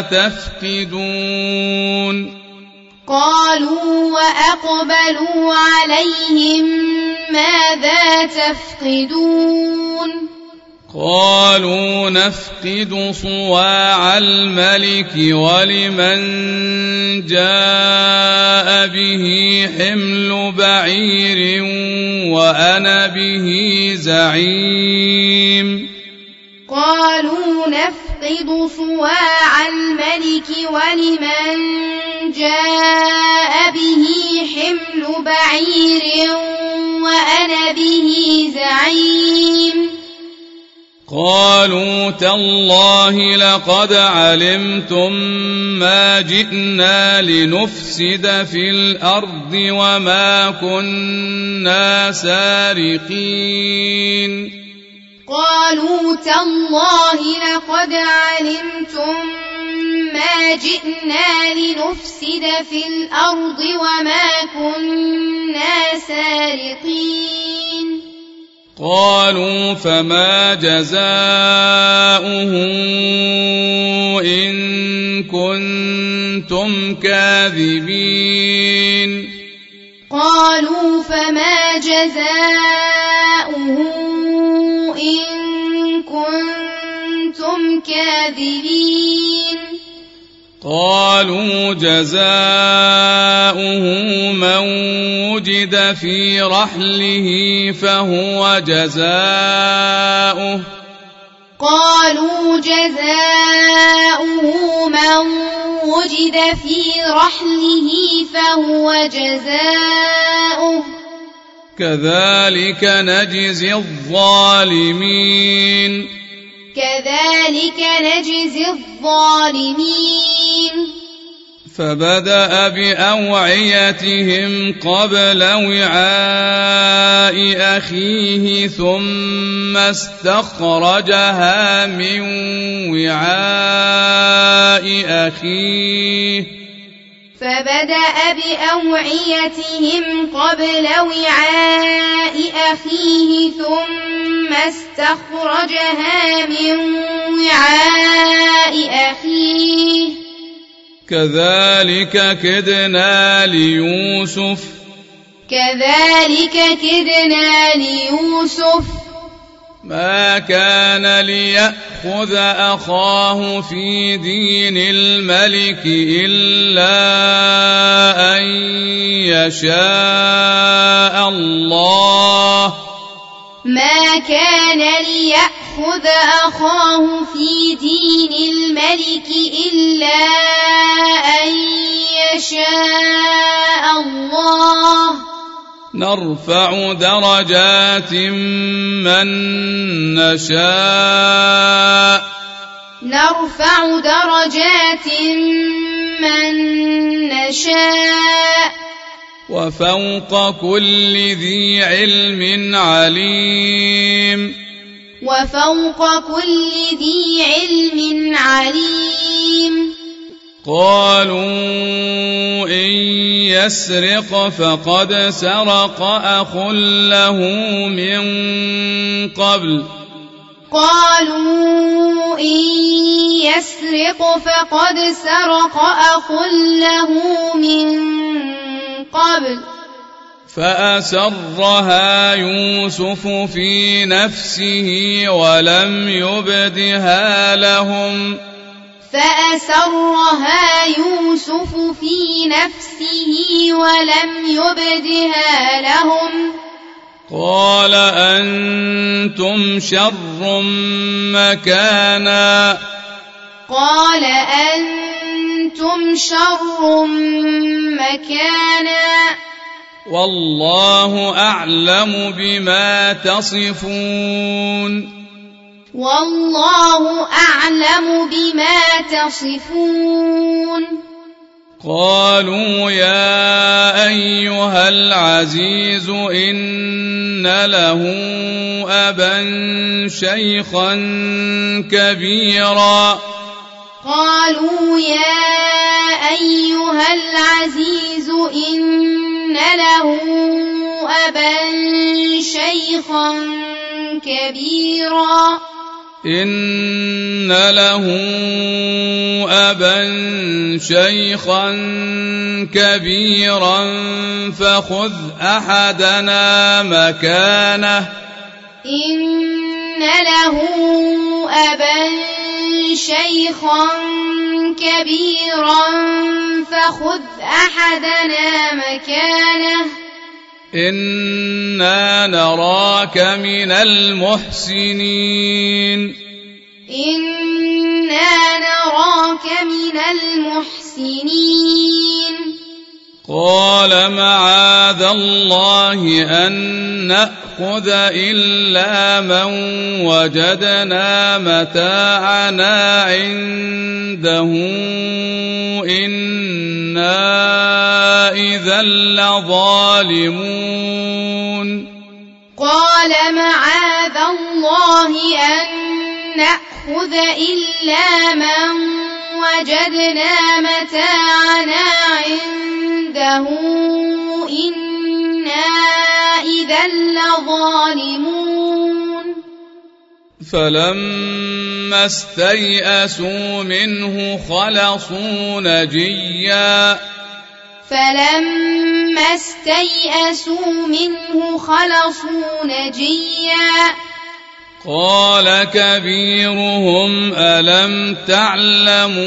تفقدون قالوا وأقبلوا عليهم ماذا تفقدون قالوا نفقد صواع الملك ولمن جاء به حمل بعير وأنا به زعيم قالوا نفقد صواع الملك ولمن جاء به حمل بعير وأنا به زعيم قالوا تالله لقد علمتم ما جئنا لنفسد في الأرض وما كنا سارقين قالوا تالله لقد علمتم ما جئنا لنفسد في الأرض وما كنا سارقين قالوا فما جزاؤه إن كنتم كاذبين قالوا فما جزاؤه إن كنتم كاذبين قالوا جزاؤه من وجد في رحله فهو جزاؤه قالوا جزاؤه من وجد في رحله فهو جزاؤه كذلك نجزي الظالمين كذلك نجزي الظالمين فبدأ بأوعيتهم قبل وعاء أخيه ثم استخرجها من وعاء أخيه فبدأ بأوعيتهم قبل وعاء أخيه ثم استخرجها من وعاء أخيه كذلك كدنا ليوسف كذلك كدنا ليوسف ما كان ليأخذ أخاه في دين الملك إلا أن يشاء الله ما كان ليأخذ أخاه في دين الملك إلا أن يشاء الله نرفع درجات من نشاء نرفع درجات من نشاء وفوق كل ذي علم عليم وفوق كل ذي علم عليم قالوا إن يسرق فقد سرق أخ له من قبل قالوا إن يسرق فقد سرق أخ له من قبل فأسرها يوسف في نفسه ولم يبدها لهم فأسرها يوسف في نفسه ولم يبدها لهم قال أنتم شر مكانا قال أنتم شر مكانا والله أعلم بما تصفون والله أعلم بما تصفون قالوا يا أيها العزيز إن له أبا شيخا كبيرا قالوا يا أيها العزيز إن له أبا شيخا كبيرا إن له أبا شيخا كبيرا فخذ أحدنا مكانه إن له أبا شيخا كبيرا فخذ أحدنا مكانه إنا نراك من المحسنين إنا نراك من المحسنين قال معاذ الله أن نأخذ إلا من وجدنا متاعنا عنده إنا إذا لظالمون قال معاذ الله أن نأخذ إلا من وجدنا متاعنا عنده إنا إذا لظالمون فلما استيئسوا منه خلصوا نجيا فلما استيئسوا منه خلصوا نجيا قال كبيرهم ألم تعلموا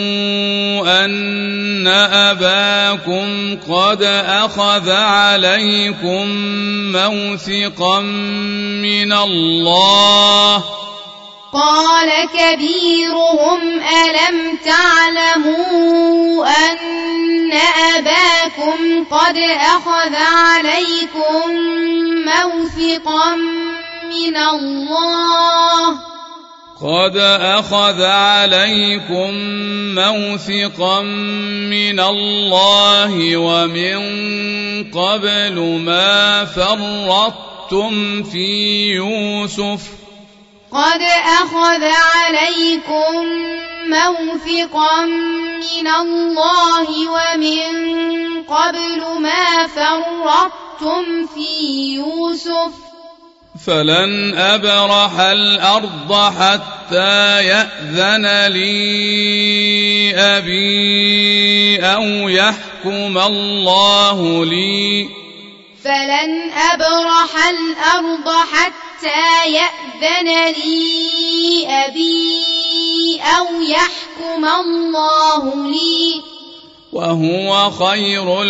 أن أباكم قد أخذ عليكم موثقا من الله قال كبيرهم ألم تعلموا أن أباكم قد أخذ عليكم موثقا من الله قد أخذ عليكم موثقا من الله ومن قبل ما فرطتم في يوسف قد أخذ عليكم موثقا من الله ومن قبل ما فرطتم في يوسف فلن أبرح الأرض حتى يأذن لي أبي أو يحكم الله لي فلن أبرح الأرض حتى يأذن لي أبي أو يحكم الله لي وهو خير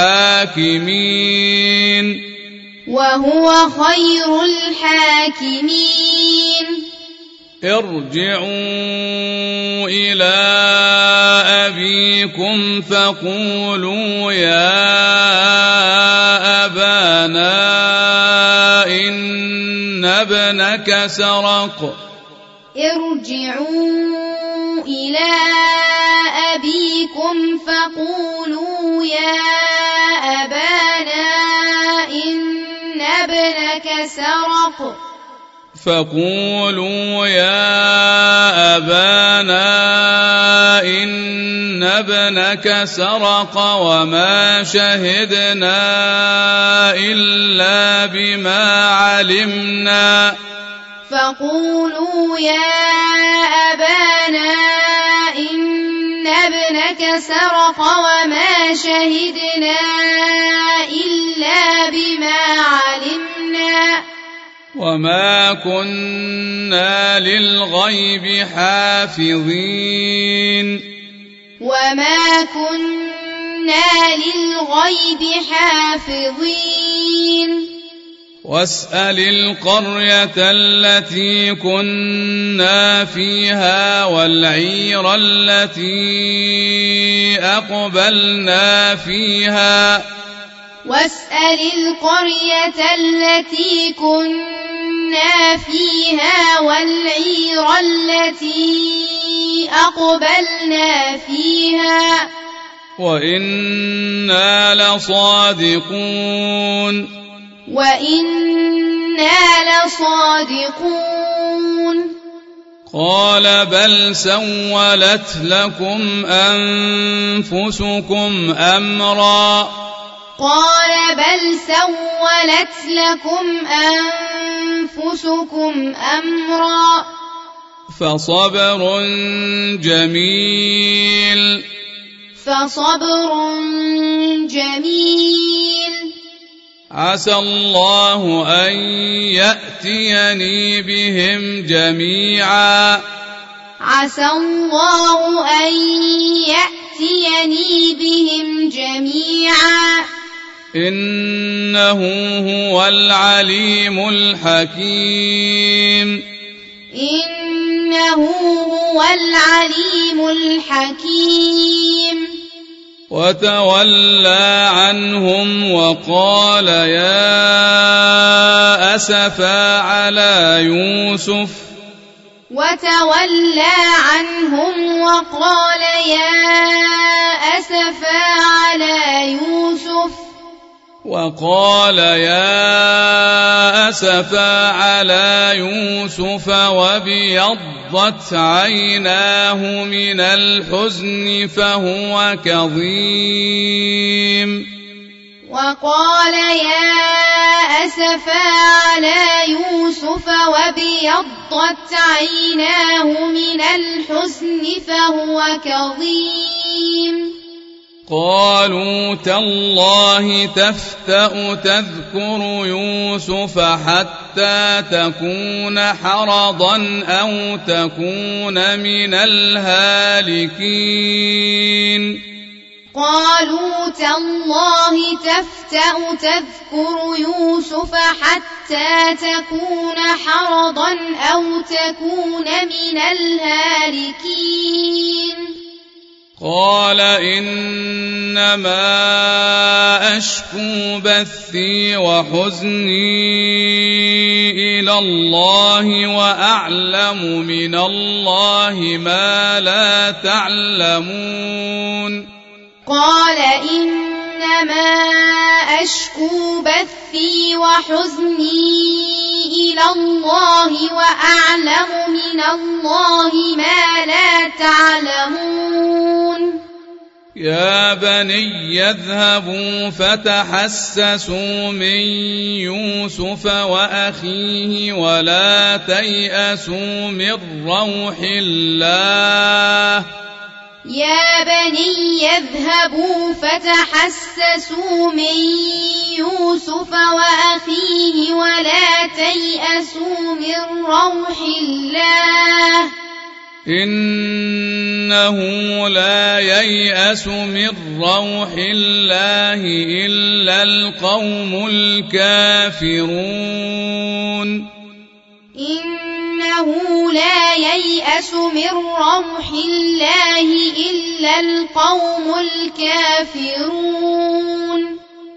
الحاكمين وهو خير الحاكمين ارجعوا إلى أبيكم فقولوا يا أبانا إن ابنك سرق ارجعوا إلى أبيكم فقولوا يا أبانا إن ابنك سرق فقولوا يا أبانا إن ابنك سرق وما شهدنا إلا بما علمنا فقولوا يا أبانا إن ابنك سرق وما شهدنا إلا بما علمنا وما كنا للغيب حافظين وما كنا للغيب حافظين واسأل القرية التي كنا فيها والعير التي أقبلنا فيها واسأل القرية التي كنا فيها والعير التي أقبلنا فيها وإنا لصادقون وإنا لصادقون قال بل سولت لكم أنفسكم أمرا قال بل سولت لكم أنفسكم أمرا فصبر جميل فصبر جميل عسى الله أن يأتيني بهم جميعا عسى الله أن يأتيني بهم جميعا إنه هو العليم الحكيم إنه هو العليم الحكيم وتولى عنهم وقال يا أسفا على يوسف وتولى عنهم وقال يا أسفا على يوسف وقال يا أسفا على يوسف وابيضت عيناه من الحزن فهو كظيم وقال يا أسفا على يوسف وابيضت عيناه من الحزن فهو كظيم قالوا تالله تفتأ تذكر يوسف حتى تكون حرضا أو تكون من الهالكين قالوا تالله تفتأ تذكر يوسف حتى تكون حرضا أو تكون من الهالكين قال إنما أشكو بثي وحزني إلى الله وأعلم من الله ما لا تعلمون قال إنما أشكو بثي وحزني إلى الله وأعلم من الله ما لا تعلمون يا بني اذهبوا فتحسسوا من يوسف وأخيه ولا تيأسوا من روح الله يا بني اذهبوا فتحسسوا من يوسف وأخيه ولا تيأسوا من روح الله إنه لا ييأس من روح الله إلا القوم الكافرون إنه لا ييأس من روح الله إلا القوم الكافرون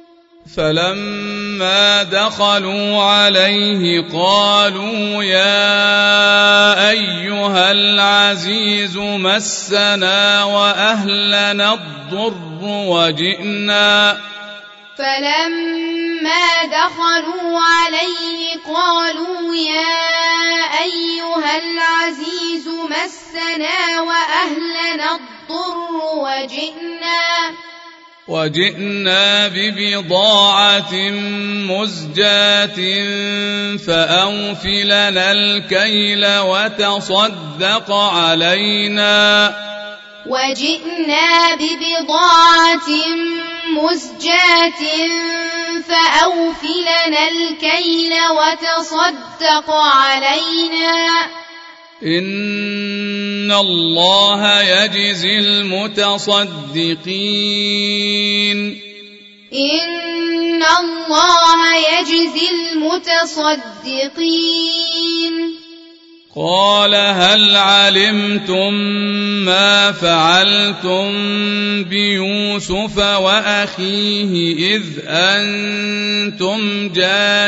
فلما دخلوا عليه قالوا يا أيها العزيز مسنا وأهلنا الضر وجئنا فلما دخلوا عليه قالوا يا أيها العزيز مسنا وأهلنا الضر وجئنا وجئنا ببضاعة مزجاة فأوف لنا الكيل وتصدق علينا وجئنا ببضاعة مزجاة فأوف لنا الكيل وتصدق علينا إن الله يجزي المتصدقين إن الله يجزي المتصدقين قال هل علمتم ما فعلتم بيوسف وأخيه إذ أنتم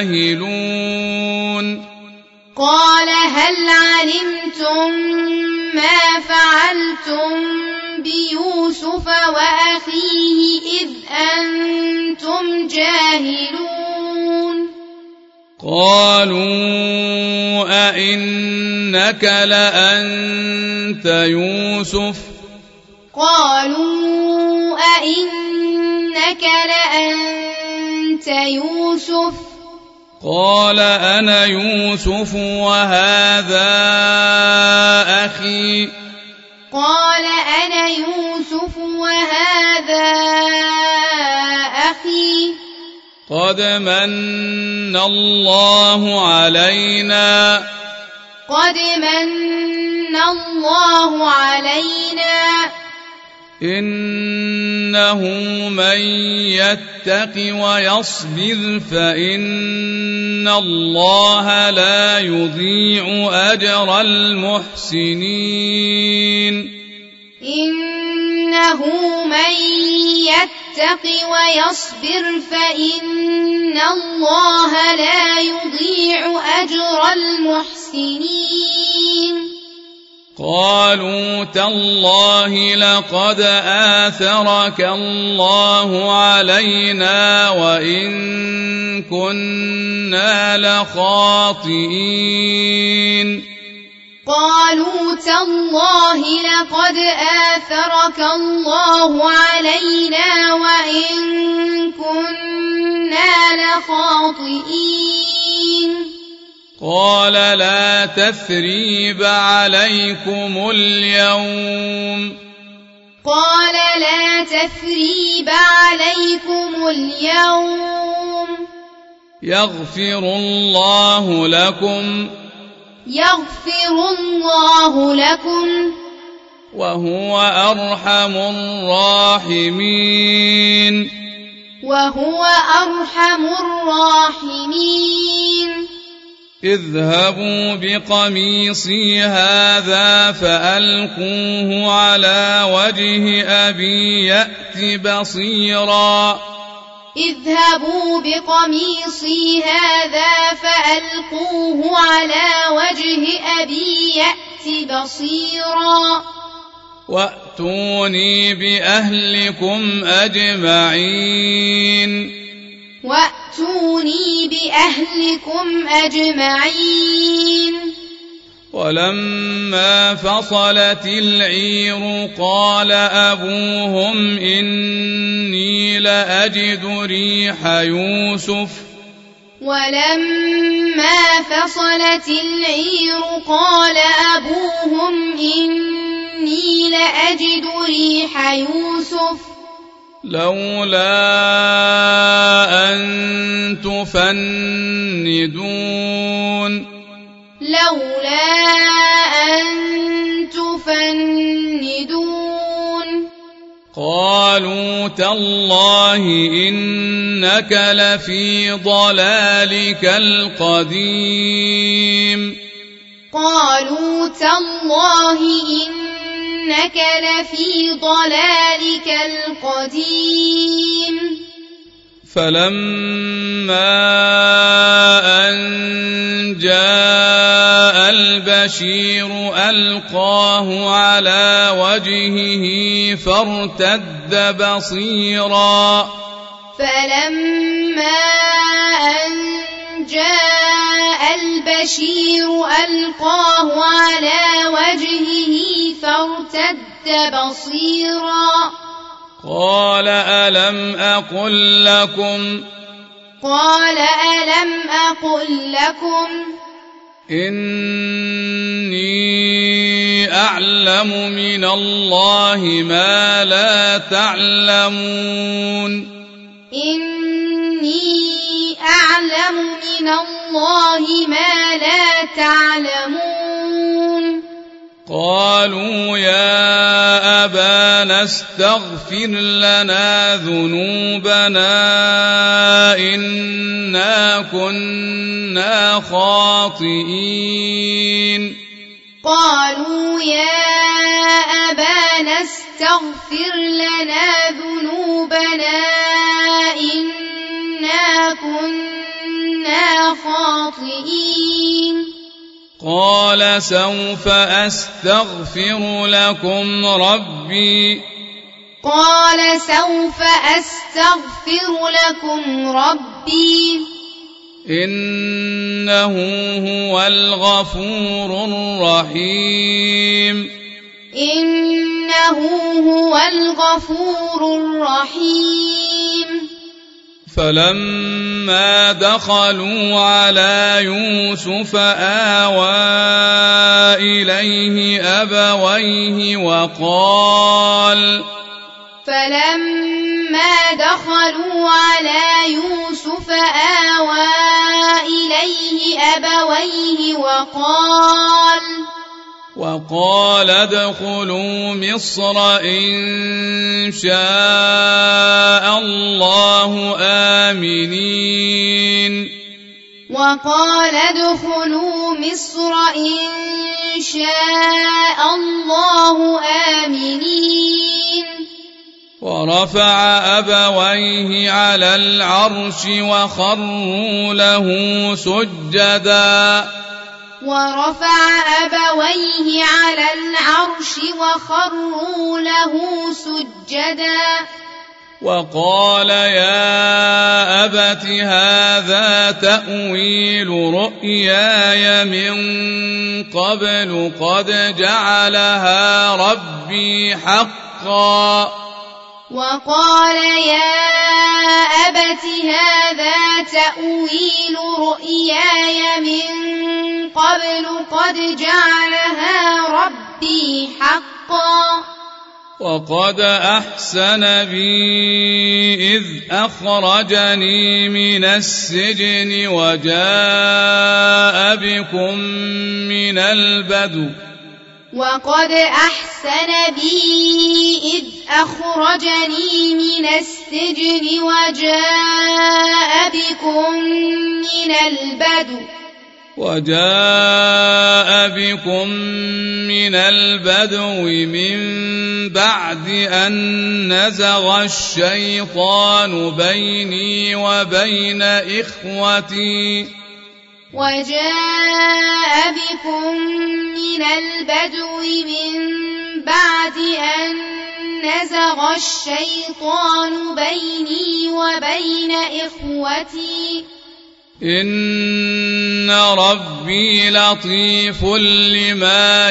جاهلون قال هل علمتم ما فعلتم بيوسف وأخيه إذ أنتم جاهلون قالوا أئنك لأنت يوسف قالوا أئنك لأنت يوسف قال أنا يوسف وهذا أخي قال أنا يوسف وهذا أخي قد من الله علينا قد من الله علينا إنه من يتق ويصبر فإن الله لا يضيع أجر المحسنين إنه من يتق ويصبر فإن الله لا يضيع أجر المحسنين قالوا تالله لقد آثرك الله علينا وإن كنا لخاطئين قالوا تالله لقد آثرك الله علينا وإن كنا لخاطئين قال لا تثريب عليكم اليوم قال لا تثريب عليكم اليوم يغفر الله لكم يغفر الله لكم وهو أرحم الراحمين وهو أرحم الراحمين اذهبوا بقميصي هذا فألقوه على وجه أبي يأت بصيرا اذهبوا بقميصي هذا فألقوه على وجه أبي يأت بصيرا وأتوني بأهلكم أجمعين وأتوني بأهلكم أجمعين ولما فصلت العير قال أبوهم إني لأجد ريح يوسف ولما فصلت العير قال أبوهم إني لأجد ريح يوسف لولا أن تفندون لولا أن تفندون قالوا تالله إنك لفي ضلالك القديم قالوا تالله إنك لفي ضلالك القديم فلما أن جاء البشير ألقاه على وجهه فارتد بصيرا فلما أن جاء البشير ألقاه على وجهه فارتد بصيرا قال ألم أقل لكم قال ألم أقل لكم إني أعلم من الله ما لا تعلمون إني أعلم من الله ما لا تعلمون قالوا يا أبانا استغفر لنا ذنوبنا إنا كنا خاطئين قالوا يا أبانا استغفر لنا ذنوبنا إنا كنا خاطئين قال سوف أستغفر لكم ربي قال سوف أستغفر لكم ربي إنه هو الغفور الرحيم إنه هو الغفور الرحيم فلما دخلوا على يوسف آوى إليه أبويه وقال فلما دخلوا على يوسف آوى إليه أبويه وقال وقال ادخلوا مصر إن شاء الله آمنين وقال ادخلوا مصر إن شاء الله آمنين ورفع أبويه على العرش وخروا له سجدا ورفع أبويه على العرش وخروا له سجدا وقال يا أبت هذا تأويل رؤياي من قبل قد جعلها ربي حقا وقال يا أبت هذا تأويل رؤياي من قبل قد جعلها ربي حقا وقد أحسن بي إذ أخرجني من السجن وجاء بكم من البدو وقد أحسن بي إذ أخرجني من السجن وجاء بكم من البدو وجاء بكم من البدو من بعد أن نزغ الشيطان بيني وبين إخوتي وجاء بكم من البدو من بعد أن نزغ الشيطان بيني وبين إخوتي إن ربي لطيف لما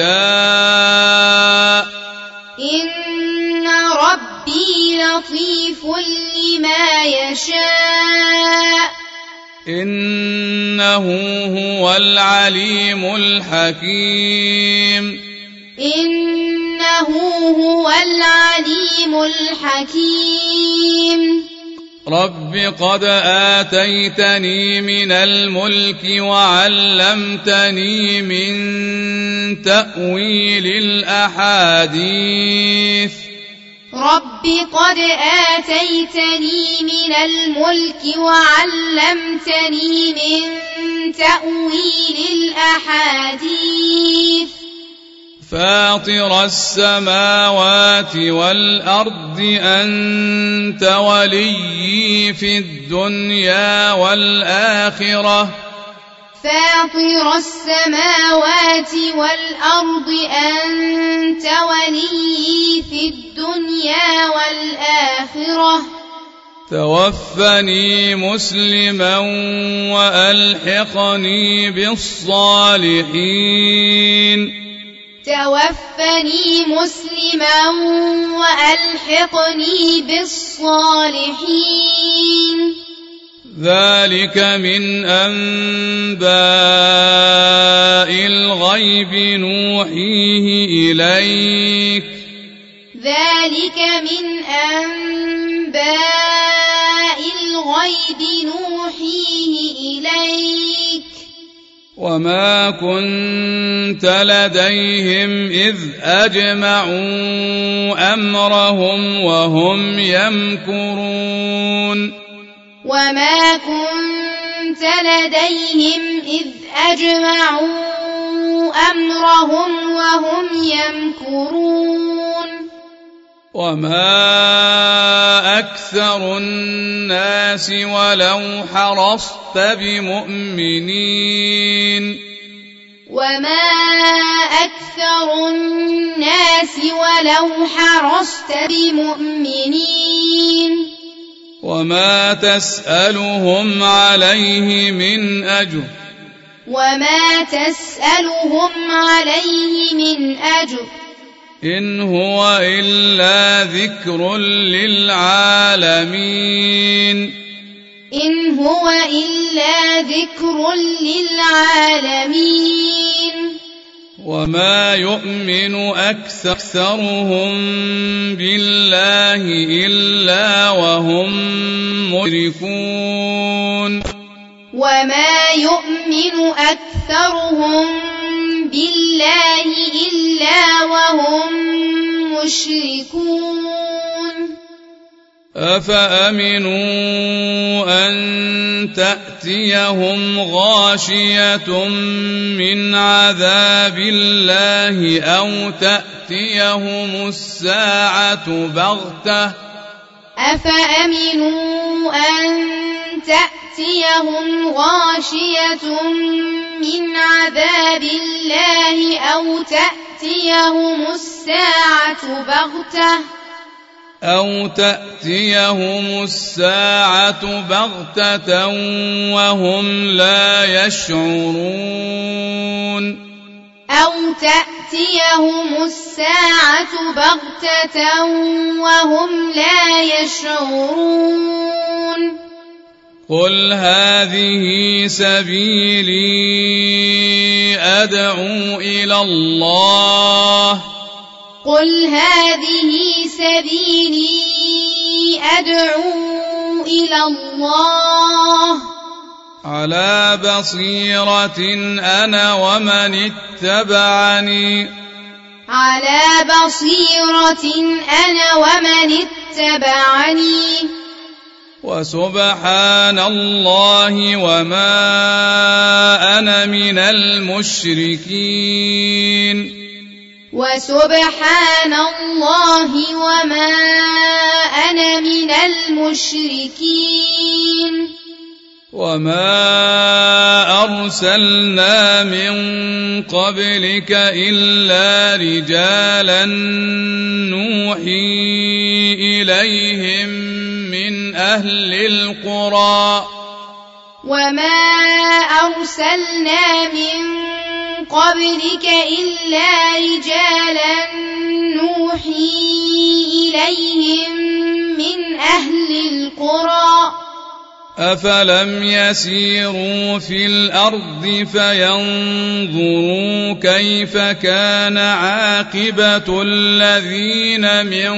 يشاء إن ربي لطيف لما يشاء إنه هو العليم الحكيم إنه هو العليم الحكيم رب قد آتيتني من الملك وعلمتني من تأويل الأحاديث رب قد آتيتني من الملك وعلمتني من تأويل الأحاديث فاطر السماوات والأرض أنت وليي في الدنيا والآخرة فاطر السماوات والأرض أنت وليي في الدنيا والآخرة توفني مسلما وألحقني بالصالحين توفني مسلما وألحقني بالصالحين ذلك من أنباء الغيب نوحيه إليك ذلك من أنباء الغيب نوحيه إليك وما كنت لديهم إذ أجمعوا أمرهم وهم يمكرون وما كنت لديهم إذ أجمعوا أمرهم وهم يمكرون وما أكثر الناس ولو حرصت بمؤمنين وما أكثر الناس ولو حرصت بمؤمنين وما تسألهم عليه من أجر وما تسألهم عليه من أجر إن هو إلا ذكر للعالمين إن هو إلا ذكر للعالمين وما يؤمن أكثرهم بالله إلا وهم مشركون وما يؤمن أكثرهم بالله إلا وهم مشركون أفأمنوا أن تأتيهم غاشية من عذاب الله أو تأتيهم الساعة بغتة أفأمنوا أن تأتيهم غاشية من عذاب الله أو تأتيهم الساعة بغتة أو تأتيهم الساعة بغتة وهم لا يشعرون أو تأتيهم الساعة بغتة وهم لا يشعرون قل هذه سبيلي أدعو إلى الله قل هذه سبيلي أدعو إلى الله على بصيرة أنا ومن اتبعني على بصيرة أنا ومن اتبعني وسبحان الله وما أنا من المشركين وسبحان الله وما أنا من المشركين وما أرسلنا من قبلك إلا رجالا نوحي إليهم من أهل القرى وما أرسلنا من قبلك إلا رجالا نوحي إليهم من أهل القرى أفلم يسيروا في الأرض فينظروا كيف كان عاقبة الذين من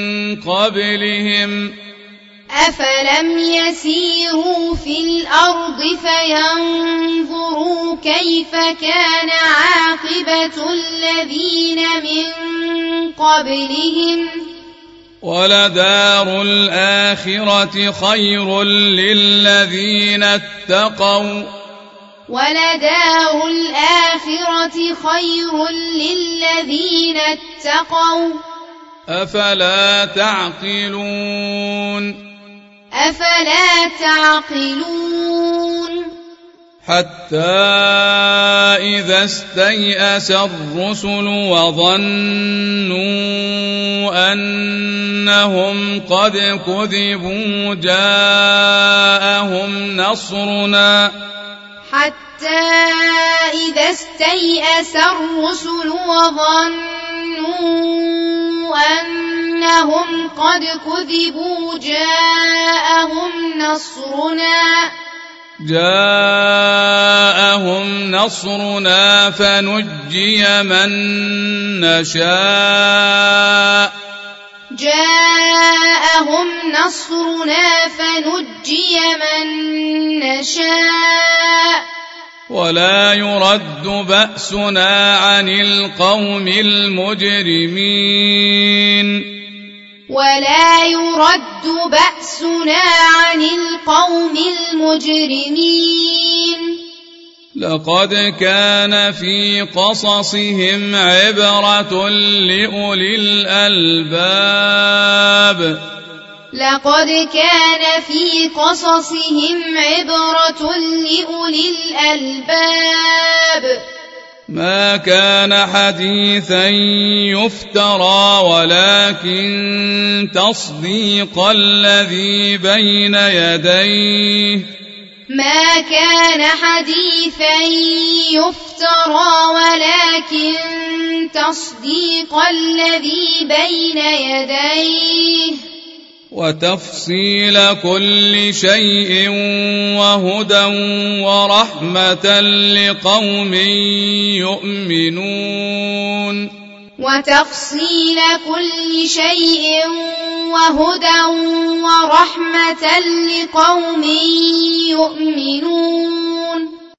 قبلهم أفلم يسيروا في الأرض فينظروا كيف كان عاقبة الذين من قبلهم ولدار الآخرة خير للذين اتقوا ولدار الآخرة خير للذين اتقوا أفلا تعقلون أفلا تعقلون حتى إذا استيأس الرسل وظنوا أنهم قد كذبوا جاءهم نصرنا حتى إذا استيأس الرسل وظنوا أنهم قد كذبوا جاءهم نصرنا جاءهم نصرنا فنجي من نشاء جاءهم نصرنا فنجي من نشاء ولا يرد بأسنا عن القوم المجرمين ولا يرد بأسنا عن القوم المجرمين لقد كان في قصصهم عبرة لأولي الألباب لقد كان في قصصهم عبرة لأولي الألباب ما كان حديثا يفترى ولكن تصديق الذي بين يديه ما كان حديثا يفترى ولكن تصديق الذي بين يديه وتفصيل كل شيء وهدى ورحمة لقوم يؤمنون وتفصيل كل شيء وهدى ورحمة لقوم يؤمنون